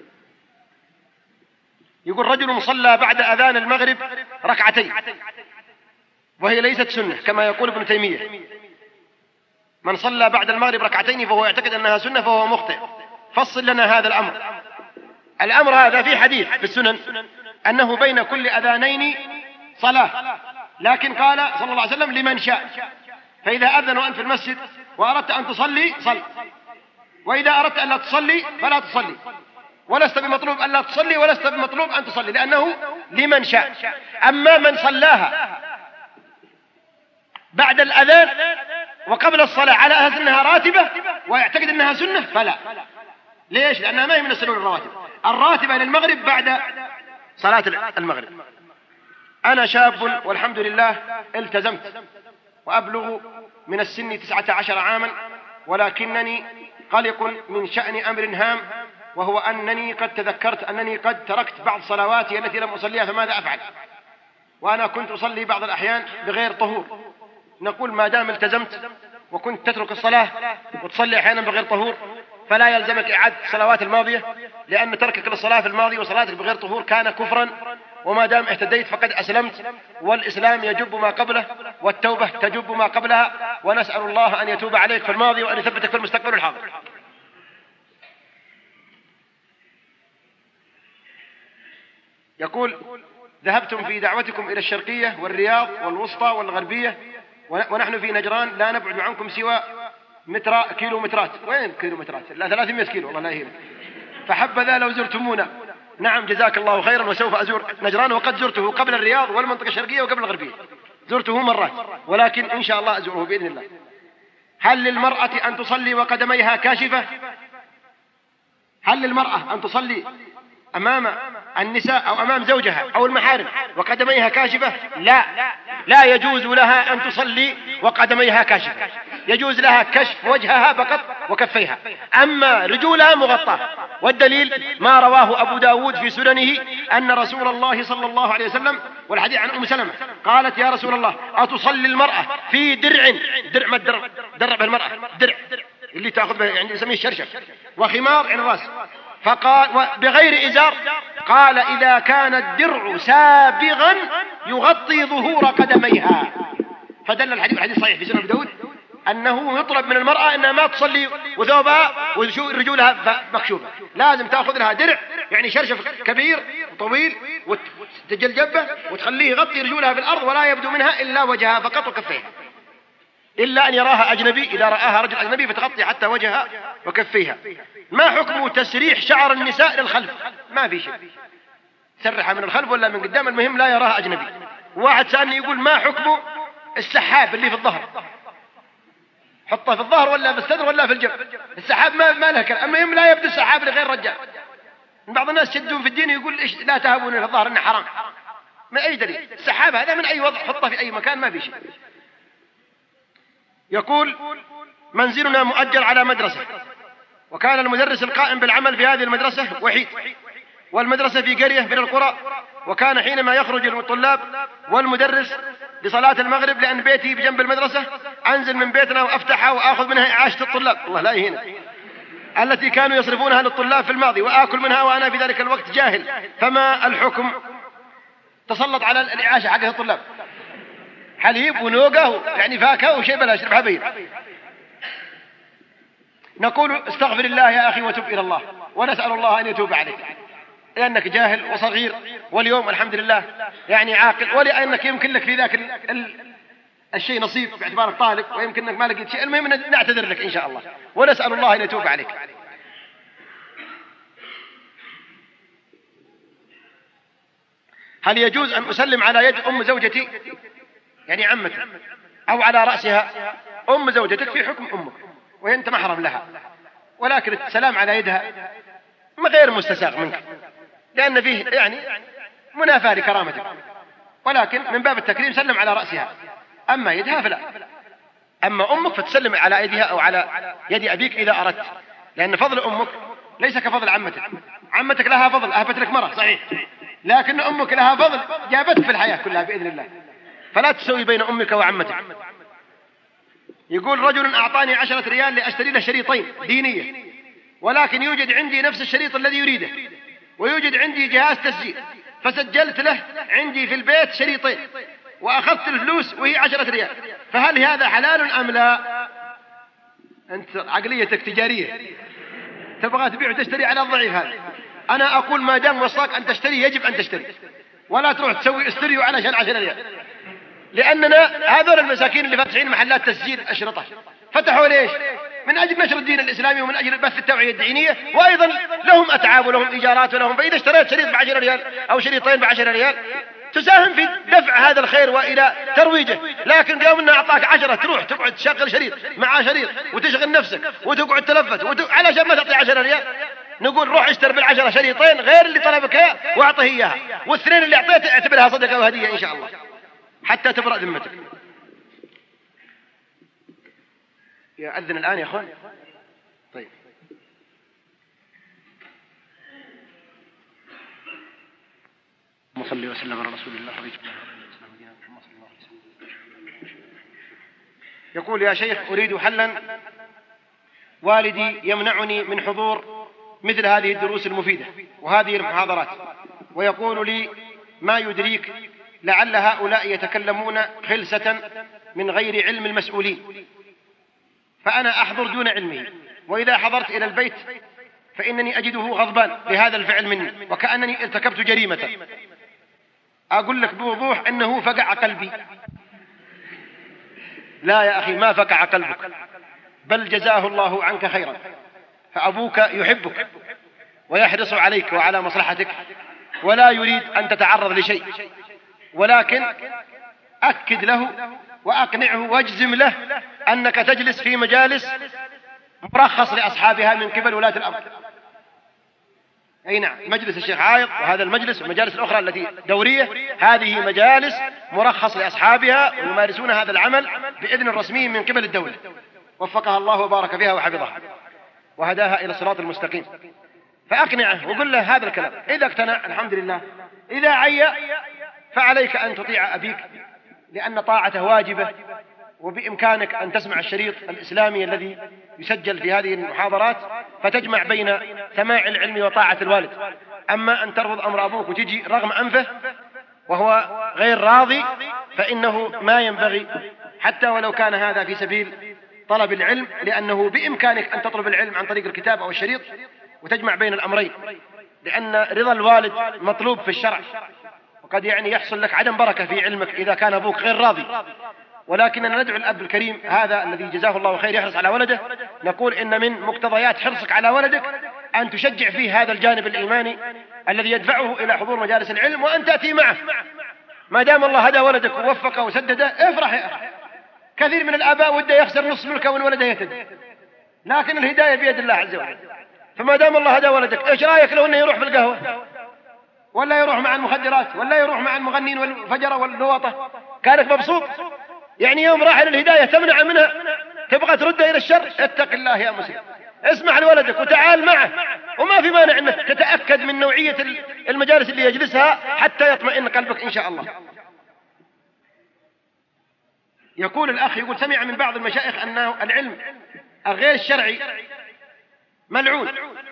يقول رجل صلى بعد أذان المغرب ركعتين وهي ليست سنة كما يقول ابن تيمية، من صلى بعد المغرب ركعتين فهو يعتقد أنها سنة فهو مخطئ. فصل لنا هذا الأمر. الأمر هذا في حديث في السنن أنه بين كل أذانين صلاة، لكن قال صلى الله عليه وسلم لمن شاء، فإذا أذن وأنت في المسجد وأردت أن تصلي صل، وإذا أردت أن لا تصلي فلا تصلي، ولست بمطلوب أن لا تصلي ولست بمطلوب أن تصلي، لأنه لمن شاء. أما من صلاها بعد الأذان وقبل الصلاة على أساس أنها راتبة ويعتقد أنها سنة فلا. ليش؟ لأنها ما هي من السنن الرواتب، الراتبة للمغرب بعد صلاة المغرب. أنا شاب والحمد لله التزمت وأبلغ من السن 19 عاما، ولكنني قلق من شأن أمر هام، وهو أنني قد تذكرت أنني قد تركت بعض صلواتي التي لم أصليها، فماذا أفعل؟ وأنا كنت أصلي بعض الأحيان بغير طهور. نقول ما دام التزمت وكنت تترك الصلاة وتصلي أحيانا بغير طهور فلا يلزمك إعادة الصلوات الماضية، لأن تركك للصلاة في الماضي وصلاتك بغير طهور كان كفرا، وما دام اهتديت فقد أسلمت، والإسلام يجب ما قبله والتوبة تجب ما قبلها، ونسأل الله أن يتوب عليك في الماضي وأن يثبتك في المستقبل الحاضر. يقول ذهبتم في دعوتكم إلى الشرقية والرياض والوسطى والغربية، ونحن في نجران لا نبعد عنكم سوى كيلومترات. وين كيلومترات؟ لا 300 كيلو والله لا يهمك. فحبذا لو زرتمونا. نعم جزاك الله خيرا، وسوف أزور نجران، وقد زرته قبل الرياض والمنطقة الشرقية وقبل الغربية، زرته مرات، ولكن إن شاء الله أزوره بإذن الله. هل للمرأة أن تصلي وقدميها كاشفة؟ هل للمرأة أن تصلي أمام النساء أو أمام زوجها أو المحارم وقدميها كاشفة؟ لا، لا يجوز لها أن تصلي وقدميها كاشفة، يجوز لها كشف وجهها فقط وكفيها، أما رجولها مغطاة. والدليل ما رواه أبو داود في سننه أن رسول الله صلى الله عليه وسلم، والحديث عن أم سلمة قالت يا رسول الله أتصلي المرأة في درع ما درع بالمرأة درع اللي تأخذ به يعني يسميه الشرشف، وخمار عن الرأس، فقال بغير إزار، قال إذا كان الدرع سابغا يغطي ظهور قدميها. فدل الحديث صحيح في سنن أبي داود أنه يطلب من المرأة أنها ما تصلي وثوبها ورجولها مكشوفة، لازم تأخذ لها درع يعني شرشف كبير وطويل وتجل جبه وتخليه يغطي رجولها في الأرض ولا يبدو منها إلا وجهها فقط وكفيها. إلا أن يراها أجنبي، إذا رآها رجل أجنبي فتغطي حتى وجهها وكفيها. ما حكم تسريح شعر النساء للخلف؟ ما في شيء، سرحها من الخلف ولا من قدام، المهم لا يراها أجنبي. واحد سألني يقول ما حكم السحاب اللي في الظهر؟ حطه في الظهر ولا في الصدر ولا في الجنب؟ السحاب ما له كلام، المهم لا يبدو السحاب لغير رجال. بعض الناس يشدون في الدين يقول إيش لا تهابون في الظهر إنه حرام. من أي دليل؟ السحاب هذا من أي وضع حطه في أي مكان ما في شيء. يقول منزلنا مؤجر على مدرسة، وكان المدرس القائم بالعمل في هذه المدرسة وحيد، والمدرسة في قرية من القرى، وكان حينما يخرج الطلاب والمدرس لصلاة المغرب لأن بيتي بجنب المدرسة أنزل من بيتنا وأفتحها وأخذ منها إعاشة الطلاب، الله لا يهينك، التي كانوا يصرفونها للطلاب في الماضي، وآكل منها وأنا في ذلك الوقت جاهل، فما الحكم؟ تسلط على الإعاشة حق الطلاب، حليب ونوقة يعني فاكهة وشيء بلا أشرب حبيب. نقول استغفر الله يا أخي وتب إلى الله، ونسأل الله أن يتوب عليك، لأنك جاهل وصغير، واليوم الحمد لله يعني عاقل، ولأنك يمكن لك في ذاك الشيء نصيب باعتبارك طالب، ويمكن أنك ما لقيت شيء. المهم نعتذر لك إن شاء الله، ونسأل الله أن يتوب عليك. هل يجوز أن أسلم على يد أم زوجتي يعني عمتي أو على رأسها؟ أم زوجتك في حكم أمك وأنت محرم لها، ولكن السلام على يدها غير مستساغ منك، لأن فيه يعني منافاة لكرامتك، ولكن من باب التكريم سلم على رأسها، أما يدها فلا. أما أمك فتسلم على يدها أو على يد أبيك إذا أردت، لأن فضل أمك ليس كفضل عمتك. عمتك لها فضل، أهبت لك مرة صحيح، لكن أمك لها فضل جابتك في الحياة كلها بإذن الله، فلا تسوي بين أمك وعمتك. يقول رجل أعطاني 10 ريال لأشتري له شريطين دينية، ولكن يوجد عندي نفس الشريط الذي يريده، ويوجد عندي جهاز تسجيل، فسجلت له عندي في البيت شريطين وأخذت الفلوس وهي 10 ريال، فهل هذا حلال أم لا؟ أنت عقليتك تجارية، تبغى تبيع وتشتري على الضعيف هذا. أنا أقول ما دام وصاك أن تشتري يجب أن تشتري، ولا تروح تسوي استريو علشان 10 ريال، لأننا هذول المساكين اللي فاتحين محلات تسجيل أشرطة فتحوا ليش؟ من أجل نشر الدين الإسلامي ومن أجل بث التوعية الدينية، وأيضا لهم أتعاب ولهم إيجارات ولهم، فإذا اشتريت شريط ب10 ريال أو شريطين ب10 ريال تساهم في دفع هذا الخير وإلى ترويجه. لكن قام أنه أعطاك 10 تروح تقعد تشغل شريط مع شريط وتشغل نفسك وتقعد تلفت علشان ما تعطي 10 ريال. نقول روح اشتر بال10 شريطين غير اللي طلبك اياه واعطه اياها، والاثنين اللي اعطيته اعتبرها صدقة وهدية إن شاء الله حتى تبرأ ذمتك. يأذن الآن يا أخوان؟ طيب صلى وسلم على رسول الله. يقول يا شيخ أريد حلا، والدي يمنعني من حضور مثل هذه الدروس المفيدة وهذه المحاضرات، ويقول لي ما يدريك لعل هؤلاء يتكلمون خلسة من غير علم المسؤولين، فأنا أحضر دون علمه، وإذا حضرت إلى البيت فإنني أجده غضبان لهذا الفعل مني وكأنني ارتكبت جريمة. أقول لك بوضوح أنه فقع قلبي. لا يا أخي ما فقع قلبك، بل جزاه الله عنك خيرا، فأبوك يحبك ويحرص عليك وعلى مصلحتك ولا يريد أن تتعرض لشيء، ولكن أكد له وأقنعه واجزم له أنك تجلس في مجالس مرخص لأصحابها من قبل ولاة الأمر. أي نعم، مجلس الشيخ عايض وهذا المجلس والمجالس الأخرى التي دورية، هذه مجالس مرخص لأصحابها ويمارسون هذا العمل بإذن رسمي من قبل الدولة، وفقها الله وبارك فيها وحفظها وهداها إلى الصراط المستقيم. فأقنعه وقل له هذا الكلام، إذا اقتنع الحمد لله، إذا عي فعليك أن تطيع أبيك لأن طاعته واجبة، وبإمكانك أن تسمع الشريط الإسلامي الذي يسجل في هذه المحاضرات فتجمع بين سماع العلم وطاعة الوالد. أما أن ترفض أمر أبوك وتجي رغم أنفه وهو غير راضي فإنه ما ينبغي، حتى ولو كان هذا في سبيل طلب العلم، لأنه بإمكانك أن تطلب العلم عن طريق الكتاب أو الشريط وتجمع بين الأمرين، لأن رضا الوالد مطلوب في الشرع، وقد يعني يحصل لك عدم بركة في علمك إذا كان أبوك غير راضي، ولكننا ندعو الأب الكريم هذا الذي جزاه الله خير يحرص على ولده، نقول إن من مقتضيات حرصك على ولدك أن تشجع فيه هذا الجانب الإيماني الذي يدفعه إلى حضور مجالس العلم، وأن تأتي معه. ما دام الله هدى ولدك ووفقه وسدده افرح يا أخي. كثير من الآباء وده يخسر نصف ملكه وإن ولده يهتدي، لكن الهداية بيد الله عز وجل. فما دام الله هدى ولدك، ايش رايك لو انه يروح في القهوه، ولا يروح مع المخدرات، ولا يروح مع المغنين والفجره واللواطه؟ كانك مبسوط؟ يعني يوم راح الهدايه تمنع منها، تبغى ترده الى الشر؟ اتق الله يا مسلم، اسمح لولدك وتعال معه، وما في مانع انك تتاكد من نوعيه المجالس اللي يجلسها حتى يطمئن قلبك ان شاء الله. يقول الاخ، يقول سمع من بعض المشايخ ان العلم الغير الشرعي ملعون،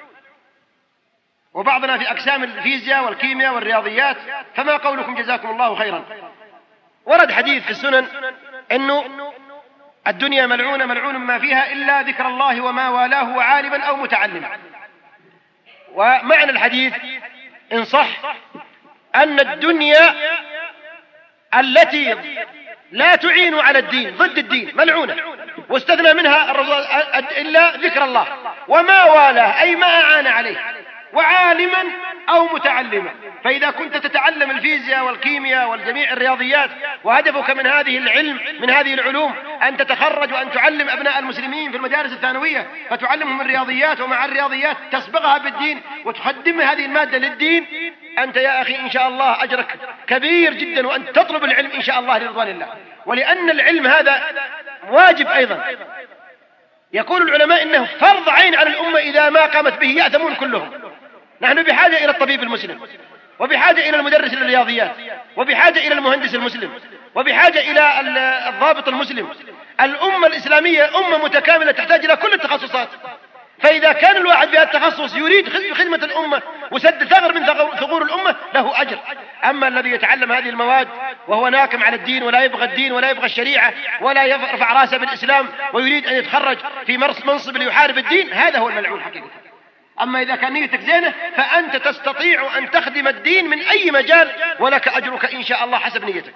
وبعضنا في أقسام الفيزياء والكيمياء والرياضيات، فما قولكم جزاكم الله خيرا؟ ورد حديث في السنن أنه الدنيا ملعونة، ملعون ما فيها إلا ذكر الله وما والاه وعالما أو متعلما. ومعنى الحديث إن صح أن الدنيا التي لا تعين على الدين، ضد الدين، ملعونة، واستثنى منها إلا ذكر الله وما والاه، أي ما أعان عليه، وعالما أو متعلما. فإذا كنت تتعلم الفيزياء والكيمياء والجميع الرياضيات، وهدفك من هذه العلم، من هذه العلوم، أن تتخرج وأن تعلم أبناء المسلمين في المدارس الثانوية، فتعلمهم الرياضيات، ومع الرياضيات تسبقها بالدين وتقدم هذه المادة للدين، أنت يا أخي إن شاء الله أجرك كبير جدا، وأن تطلب العلم إن شاء الله لرضوان الله. ولأن العلم هذا واجب أيضا، يقول العلماء إنه فرض عين على الأمة، إذا ما قامت به يأثمون كلهم. نحن بحاجة إلى الطبيب المسلم، وبحاجة إلى المدرس للرياضيات، وبحاجة إلى المهندس المسلم، وبحاجة إلى الضابط المسلم. الأمة الإسلامية أمة متكاملة تحتاج إلى كل التخصصات. فإذا كان الواحد بهذا التخصص يريد خدمة الأمة وسد ثغر من ثغور الأمة، له أجر. أما الذي يتعلم هذه المواد وهو ناكم على الدين، ولا يبغى الدين ولا يبغى الشريعة ولا يرفع راسه بالإسلام، ويريد أن يتخرج في منصب ليحارب الدين، هذا هو الملعون حقيقة. أما إذا كان نيتك زينة فأنت تستطيع أن تخدم الدين من أي مجال، ولك أجرك إن شاء الله حسب نيتك.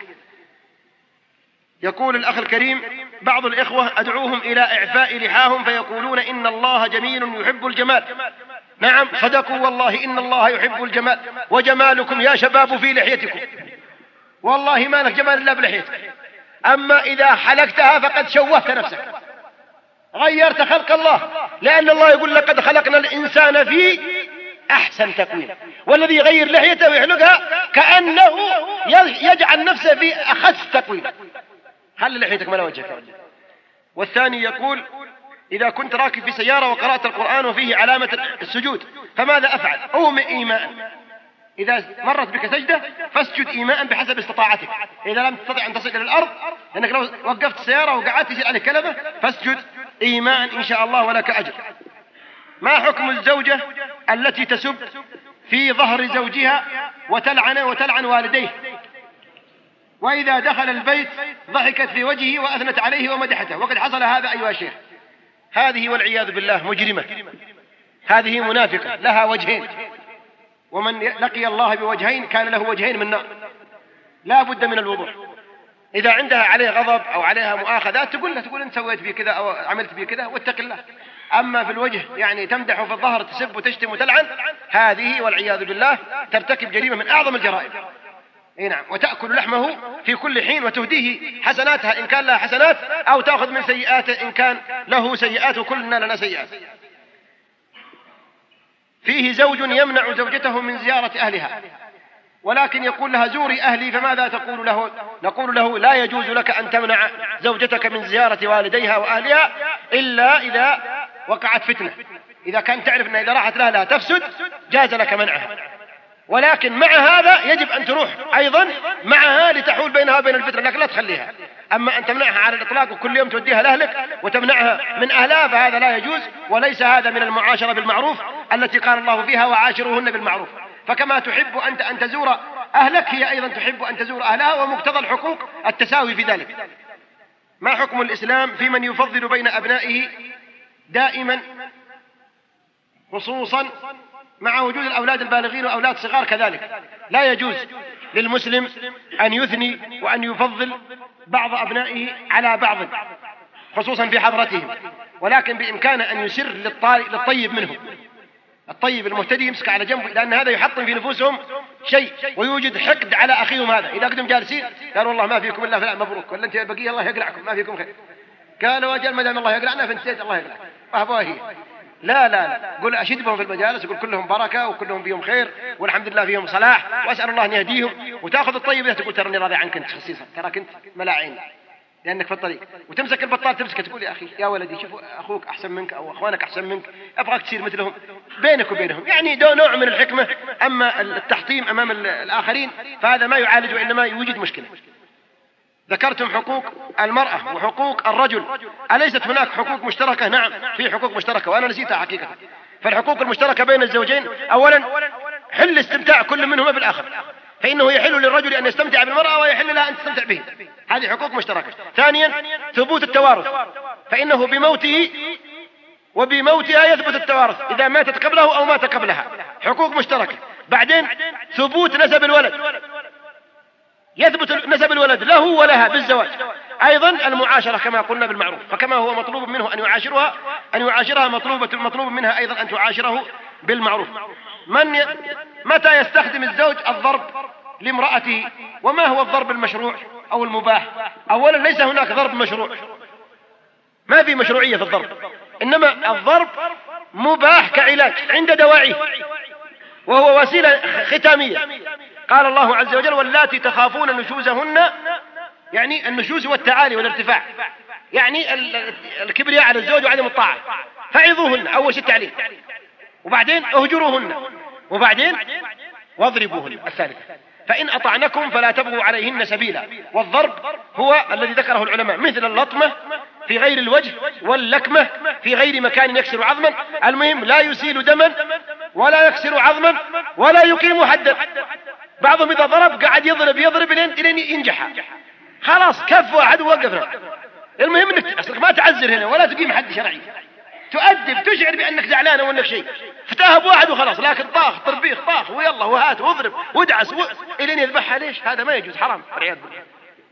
يقول الأخ الكريم: بعض الإخوة أدعوهم إلى إعفاء لحاهم فيقولون إن الله جميل يحب الجمال. نعم صدقوا والله، إن الله يحب الجمال، وجمالكم يا شباب في لحيتكم، والله ما لك جمال إلا بلحيتك. أما إذا حلقتها فقد شوهت نفسك، غيرت خلق الله، لأن الله يقول لقد خلقنا الإنسان في أحسن تقويم، والذي يغير لحيته ويحلقها كأنه يجعل نفسه في أخس تقويم. خلي لحيتك ما وجهك. والثاني يقول: إذا كنت راكب في سيارة وقرأت القرآن وفيه علامة السجود فماذا أفعل؟ أومئ إيماء. إذا مرت بك سجدة فاسجد إيماء بحسب استطاعتك. إذا لم تستطع أن تصل إلى الأرض، لأنك لو وقفت السيارة وقعدت يصير عليك كلمة، فاسجد إيماء إن شاء الله ولك أجر. ما حكم الزوجة التي تسب في ظهر زوجها وتلعن والديه، وإذا دخل البيت ضحكت في وجهه وأثنت عليه ومدحته، وقد حصل هذا أيها الشيخ؟ هذه والعياذ بالله مجرمة، هذه منافقة لها وجهين، ومن لقي الله بوجهين كان له وجهين من نار. لا بد من الوضوح. إذا عندها عليه غضب أو عليها مؤاخذات تقول له، تقول أنت سويت بي كذا أو عملت بي كذا واتق الله. أما في الوجه يعني تمدح وفي الظهر تسب وتشتم وتلعن، هذه والعياذ بالله ترتكب جريمة من أعظم الجرائم. نعم، وتأكل لحمه في كل حين وتهديه حسناتها إن كان لها حسنات، أو تأخذ من سيئاته إن كان له سيئات، وكلنا لنا سيئات. فيه زوج يمنع زوجته من زيارة أهلها، ولكن يقول لها زوري أهلي، فماذا تقول له؟ نقول له: لا يجوز لك أن تمنع زوجتك من زيارة والديها وأهلها إلا إذا وقعت فتنة. إذا كان تعرف أن إذا راحت لها تفسد جاز لك منعها، ولكن مع هذا يجب أن تروح أيضا معها لتحول بينها وبين الفتنة، لكن لا تخليها. أما أن تمنعها على الإطلاق وكل يوم توديها لأهلك وتمنعها من أهلها فهذا لا يجوز، وليس هذا من المعاشرة بالمعروف التي قال الله فيها: وعاشروهن بالمعروف. فكما تحب أنت أن تزور أهلك، هي أيضا تحب أن تزور أهلها، ومقتضى الحقوق التساوي في ذلك. ما حكم الإسلام في من يفضل بين أبنائه دائما خصوصا مع وجود الأولاد البالغين وأولاد صغار كذلك. لا يجوز للمسلم أن يثني وأن يفضل بعض أبنائه على بعض خصوصا في حضرتهم، ولكن بإمكانه أن يسر للطيب منهم، الطيب المهتدي يمسك على جنبه، لأن هذا يحطم في نفوسهم شيء ويوجد حقد على أخيهم هذا. إذا كنتم جالسين قالوا والله ما فيكم إلا فلان مبروك، ولا أنت بقية الله يقلعكم ما فيكم خير، قالوا أجل ما دام الله يقلعنا فانتهيت الله يقلعك أهبوه. لا قل أشدهم في المجالس يقول كلهم بركة وكلهم فيهم خير والحمد لله فيهم صلاح وأسأل الله أن يهديهم، وتأخذ الطيب ده تقول ترى راضي عنك أنت خصيصا، ترى كنت ملاعين لأنك في الطريق، وتمسك البطال تمسكه تقول يا أخي يا ولدي شوف أخوك أحسن منك أو أخوانك أحسن منك أبغاك تصير مثلهم بينك وبينهم، يعني ده نوع من الحكمة. أما التحطيم أمام الآخرين فهذا ما يعالج وإنما يوجد مشكلة. ذكرتم حقوق المرأة وحقوق الرجل، أليست هناك حقوق مشتركة؟ نعم في حقوق مشتركة وأنا نسيتها حقيقة. فالحقوق المشتركة بين الزوجين أولا حل استمتاع كل منهما بالآخر، فإنه يحل للرجل أن يستمتع بالمرأة ويحل لها أن تستمتع به، هذه حقوق مشتركة. ثانيا ثبوت التوارث، فإنه بموته وبموتها يثبت التوارث إذا ماتت قبله أو مات قبلها، حقوق مشتركة. بعدين ثبوت نسب الولد، يثبت نسب الولد له ولها بالزواج. أيضا المعاشرة كما قلنا بالمعروف، فكما هو مطلوب منه أن يعاشرها مطلوب منها أيضا أن تعاشره بالمعروف. متى يستخدم الزوج الضرب لامرأته؟ وما هو الضرب المشروع أو المباح؟ أولا ليس هناك ضرب مشروع، ما في مشروعية في الضرب، إنما الضرب مباح كعلاج عند دواعيه، وهو وسيلة ختامية. قال الله عز وجل واللاتي تخافون نشوزهن، يعني النشوز والتعالي والارتفاع، يعني الكبرياء على الزوج وعدم الطاعة، فعظوهن أول شيء التعليم، وبعدين اهجروهن، وبعدين واضربوهن الثالث، فإن أطعنكم فلا تبغوا عليهن سبيلا. والضرب هو الذي ذكره العلماء مثل اللطمة في غير الوجه واللكمة في غير مكان يكسر عظما، المهم لا يسيل دما ولا يكسر عظما ولا يقيم حدا. بعضهم إذا ضرب قاعد يضرب لين ينجح، خلاص كف واحد ووقفنا. المهم انك اصلك ما تعزر هنا ولا تقيم حد شرعي، تؤدب تشعر بأنك زعلان وأنك شيء، فتاهب واحد وخلاص، لكن طاخ طربيخ طاخ ويلا وهات واضرب وادعس إلين يذبحها. ليش؟ هذا ما يجوز، حرام والعياذ بالله.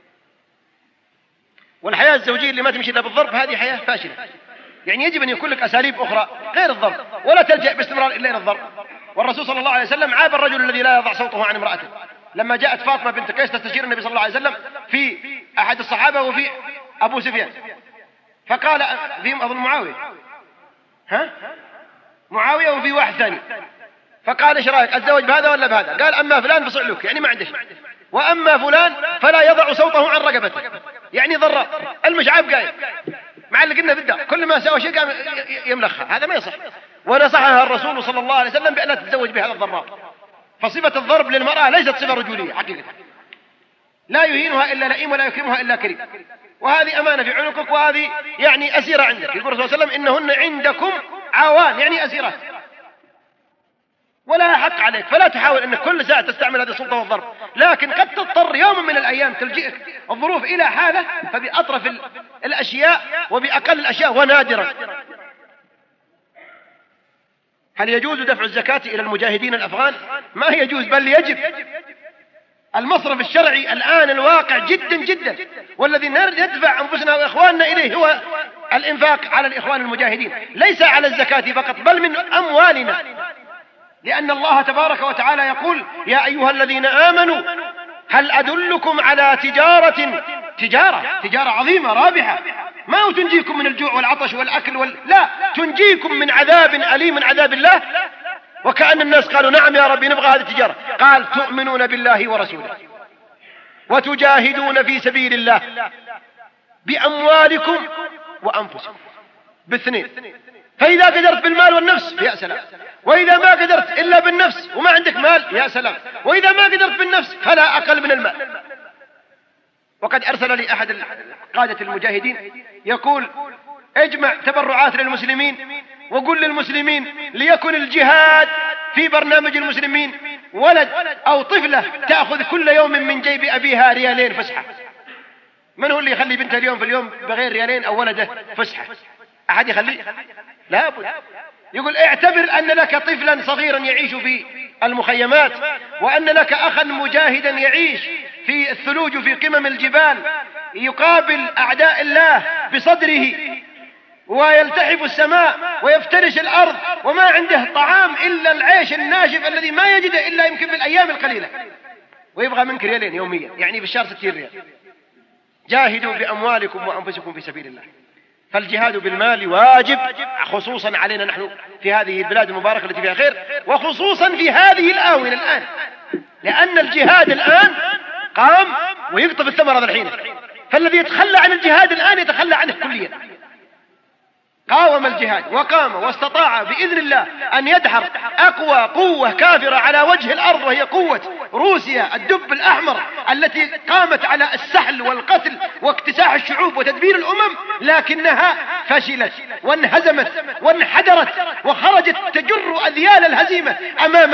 والحياة الزوجية اللي ما تمشي إلا بالضرب هذه حياة فاشلة، يعني يجب أن يكون لك أساليب أخرى غير الضرب، ولا تلجأ باستمرار إلا إلى الضرب. والرسول صلى الله عليه وسلم عاب الرجل الذي لا يضع صوته عن امرأته لما جاءت فاطمة بنت قيس تستشير النبي صلى الله عليه وسلم في أحد الصحابة وفي أبو سفيان، فقال فيهم أظن معاوية وفي واحد ثاني، فقال ايش رايك اتزوج بهذا ولا بهذا؟ قال اما فلان فصعلوك، يعني ما عنده شيء، واما فلان فلا يضع صوته عن رقبته، يعني ضرر المشعب قايم معلقنا في الدار، كل ما سوى شيء قام يملخها، هذا ما يصح. ونصحها الرسول صلى الله عليه وسلم بأن لا تتزوج بهذا الضرار. فصفة الضرب للمرأة ليست صفة رجولية حقيقة، لا يهينها إلا لئيم ولا يكرمها إلا كريم، وهذه أمانة في عنقك، وهذه يعني أسيرة عندك. يقول الرسول صلى الله عليه وسلم إنهن عندكم عوان، يعني أسيرات، ولها حق عليك، فلا تحاول أنك كل ساعة تستعمل هذه السلطة والضرب، لكن قد تضطر يوم من الأيام تلجئك الظروف إلى حالة، فبأطرف الأشياء وبأقل الأشياء ونادرا. هل يجوز دفع الزكاة إلى المجاهدين الأفغان؟ ما يجوز، بل يجب. المصرف الشرعي الآن الواقع جدا جدا، والذي ندفع أنفسنا وإخواننا إليه هو الإنفاق على الإخوان المجاهدين، ليس على الزكاة فقط بل من أموالنا، لأن الله تبارك وتعالى يقول يا أيها الذين آمنوا هل أدلكم على تجارة عظيمة رابحة، ما تنجيكم من الجوع والعطش والأكل لا، تنجيكم من عذاب أليم من عذاب الله. وكأن الناس قالوا نعم يا ربي نبغى هذه التجارة، قال تؤمنون بالله ورسوله وتجاهدون في سبيل الله بأموالكم وأنفسكم، باثنين. فإذا قدرت بالمال والنفس يا سلام، وإذا ما قدرت إلا بالنفس وما عندك مال يا سلام، وإذا ما قدرت بالنفس فلا أقل من المال. وقد أرسل لي أحد قادة المجاهدين يقول اجمع تبرعات للمسلمين وقل للمسلمين ليكن الجهاد في برنامج المسلمين، ولد أو طفلة تأخذ كل يوم من جيب أبيها ريالين فسحة. من هو اللي يخلي بنته اليوم في اليوم بغير ريالين أو ولده فسحة؟ أحد يخلي؟ لا بد. يقول اعتبر أن لك طفلا صغيرا يعيش في المخيمات، وأن لك أخا مجاهدا يعيش في الثلوج في قمم الجبال يقابل أعداء الله بصدره ويلتحف السماء ويفترش الأرض وما عنده طعام إلا العيش الناشف الذي ما يجده إلا يمكن بالأيام القليلة، ويبغى منك ريالين يوميا، يعني في الشهر 60 ريال. جاهدوا بأموالكم وأنفسكم في سبيل الله. فالجهاد بالمال واجب خصوصا علينا نحن في هذه البلاد المباركة التي فيها خير، وخصوصا في هذه الآونة الآن، لأن الجهاد الآن قام ويقطف الثمر هذا الحين، فالذي يتخلى عن الجهاد الآن يتخلى عنه كليا. قاوم الجهاد وقام واستطاع بإذن الله أن يدحر أقوى قوة كافرة على وجه الأرض، وهي قوة روسيا الدب الأحمر التي قامت على السحل والقتل واكتساح الشعوب وتدبير الأمم، لكنها فشلت وانهزمت وانحدرت وخرجت تجر أذيال الهزيمة أمام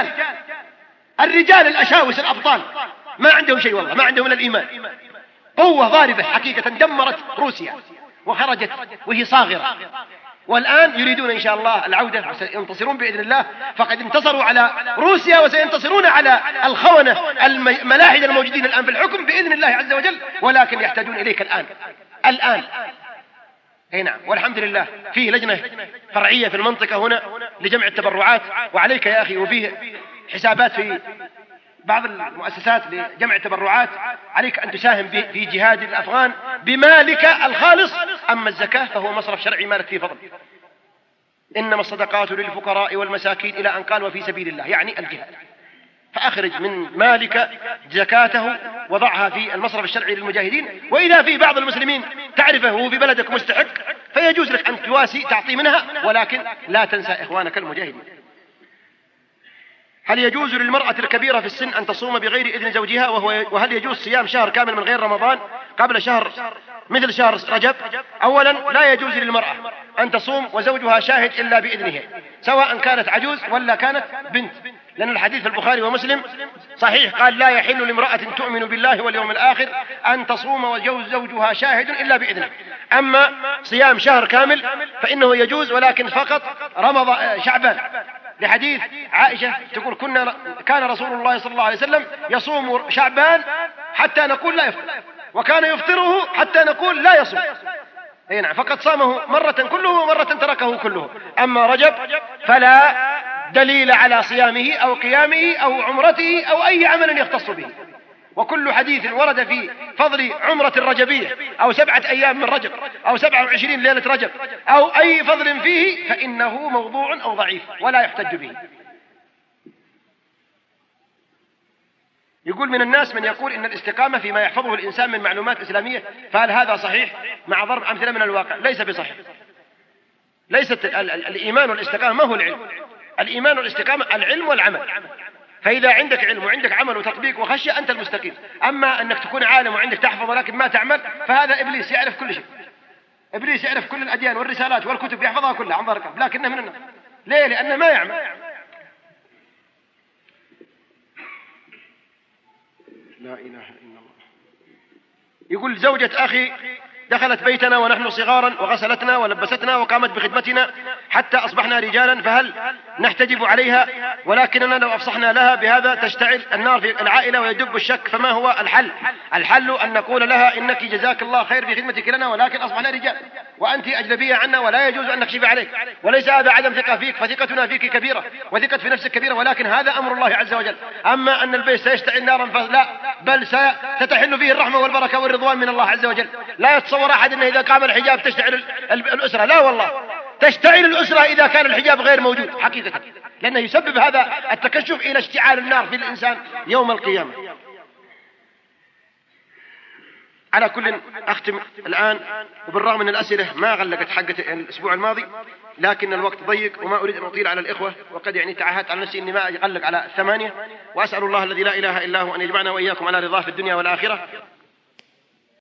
الرجال الأشاوس الأبطال، ما عندهم شيء والله، ما عندهم من الإيمان. قوة ضاربة حقيقة دمرت روسيا وخرجت وهي صاغرة، والآن يريدون إن شاء الله العودة وسينتصرون بإذن الله، فقد انتصروا على روسيا وسينتصرون على الخونة الملاحدة الموجودين الآن في الحكم بإذن الله عز وجل، ولكن يحتاجون إليك الآن. أي نعم، والحمد لله فيه لجنة فرعية في المنطقة هنا لجمع التبرعات، وعليك يا أخي، وفيه حسابات في بعض المؤسسات لجمع التبرعات، عليك أن تساهم في جهاد الأفغان بمالك الخالص. أما الزكاة فهو مصرف شرعي مالك فيه فضل. إنما الصدقات للفقراء والمساكين إلى أن قال وفي سبيل الله، يعني الجهاد. فأخرج من مالك زكاته وضعها في المصرف الشرعي للمجاهدين، وإذا في بعض المسلمين تعرفه هو في بلدك مستحق فيجوز لك أن تواسي تعطي منها، ولكن لا تنسى إخوانك المجاهدين. هل يجوز للمرأة الكبيرة في السن أن تصوم بغير إذن زوجها؟ وهل يجوز صيام شهر كامل من غير رمضان قبل شهر مثل شهر رجب؟ أولا، لا يجوز للمرأة أن تصوم وزوجها شاهد إلا بإذنه، سواء كانت عجوز ولا كانت بنت، لأن الحديث في البخاري ومسلم صحيح قال لا يحل لامرأة تؤمن بالله واليوم الآخر أن تصوم وزوجها شاهد إلا بإذنه. أما صيام شهر كامل فإنه يجوز، ولكن فقط رمضان شعبان، لحديث عائشة تقول كان رسول الله صلى الله عليه وسلم يصوم شعبان حتى نقول لا يفطر، وكان يفطره حتى نقول لا يصوم. أي نعم، فقد صامه مرة كله ومرة تركه كله. أما رجب فلا دليل على صيامه أو قيامه أو عمرته أو أي عمل يختص به، وكل حديث ورد في فضل عمرة الرجبية أو 7 أيام من رجب أو 27 ليلة رجب أو أي فضل فيه فإنه موضوع أو ضعيف ولا يحتج به. يقول من الناس من يقول إن الاستقامة فيما يحفظه الإنسان من معلومات إسلامية، فهل هذا صحيح؟ مع ضرب أمثلة من الواقع. ليس بصحيح. ليست الإيمان والاستقامة ما هو العلم. الإيمان والاستقامة العلم والعمل، فإذا عندك علم وعندك عمل وتطبيق وخشية أنت المستقيم. أما أنك تكون عالم وعندك تحفظ ولكن ما تعمل، فهذا إبليس يعرف كل شيء. إبليس يعرف كل الأديان والرسالات والكتب يحفظها كلها عن ظهر قلب، لكنه من الناس. ليه؟ لأنه ما يعمل. لا إله إلا الله. يقول زوجة أخي دخلت بيتنا ونحن صغارا وغسلتنا ولبستنا وقامت بخدمتنا حتى أصبحنا رجالا، فهل نحتجب عليها؟ ولكننا لو أفصحنا لها بهذا تشتعل النار في العائلة ويدب الشك، فما هو الحل؟ الحل أن نقول لها إنك جزاك الله خير بخدمتك لنا، ولكن أصبحنا رجال وأنت أجنبية عنا ولا يجوز أن نكشف عليك، وليس هذا عدم ثقة فيك، فثقتنا فيك كبيرة وثقة في نفسك كبيرة، ولكن هذا أمر الله عز وجل. أما أن البيت سيشتعل نارا فلا، بل ستحل فيه الرحمة والبركة والرضوان من الله عز وجل. لا يتصور أحد أنه إذا قام الحجاب تشتعل الأسرة، لا والله، تشتعل الأسرة إذا كان الحجاب غير موجود حقيقة، لأنه يسبب هذا التكشف إلى اشتعال النار في الإنسان يوم القيامة. على كل أختم الآن، وبالرغم من الأسئلة ما غلقت حقة الأسبوع الماضي، لكن الوقت ضيق وما أريد أن أطيل على الإخوة، وقد يعني تعهدت على نفسي أني ما أغلق على 8، وأسأل الله الذي لا إله إلا هو أن يجمعنا وإياكم على رضاه في الدنيا والآخرة.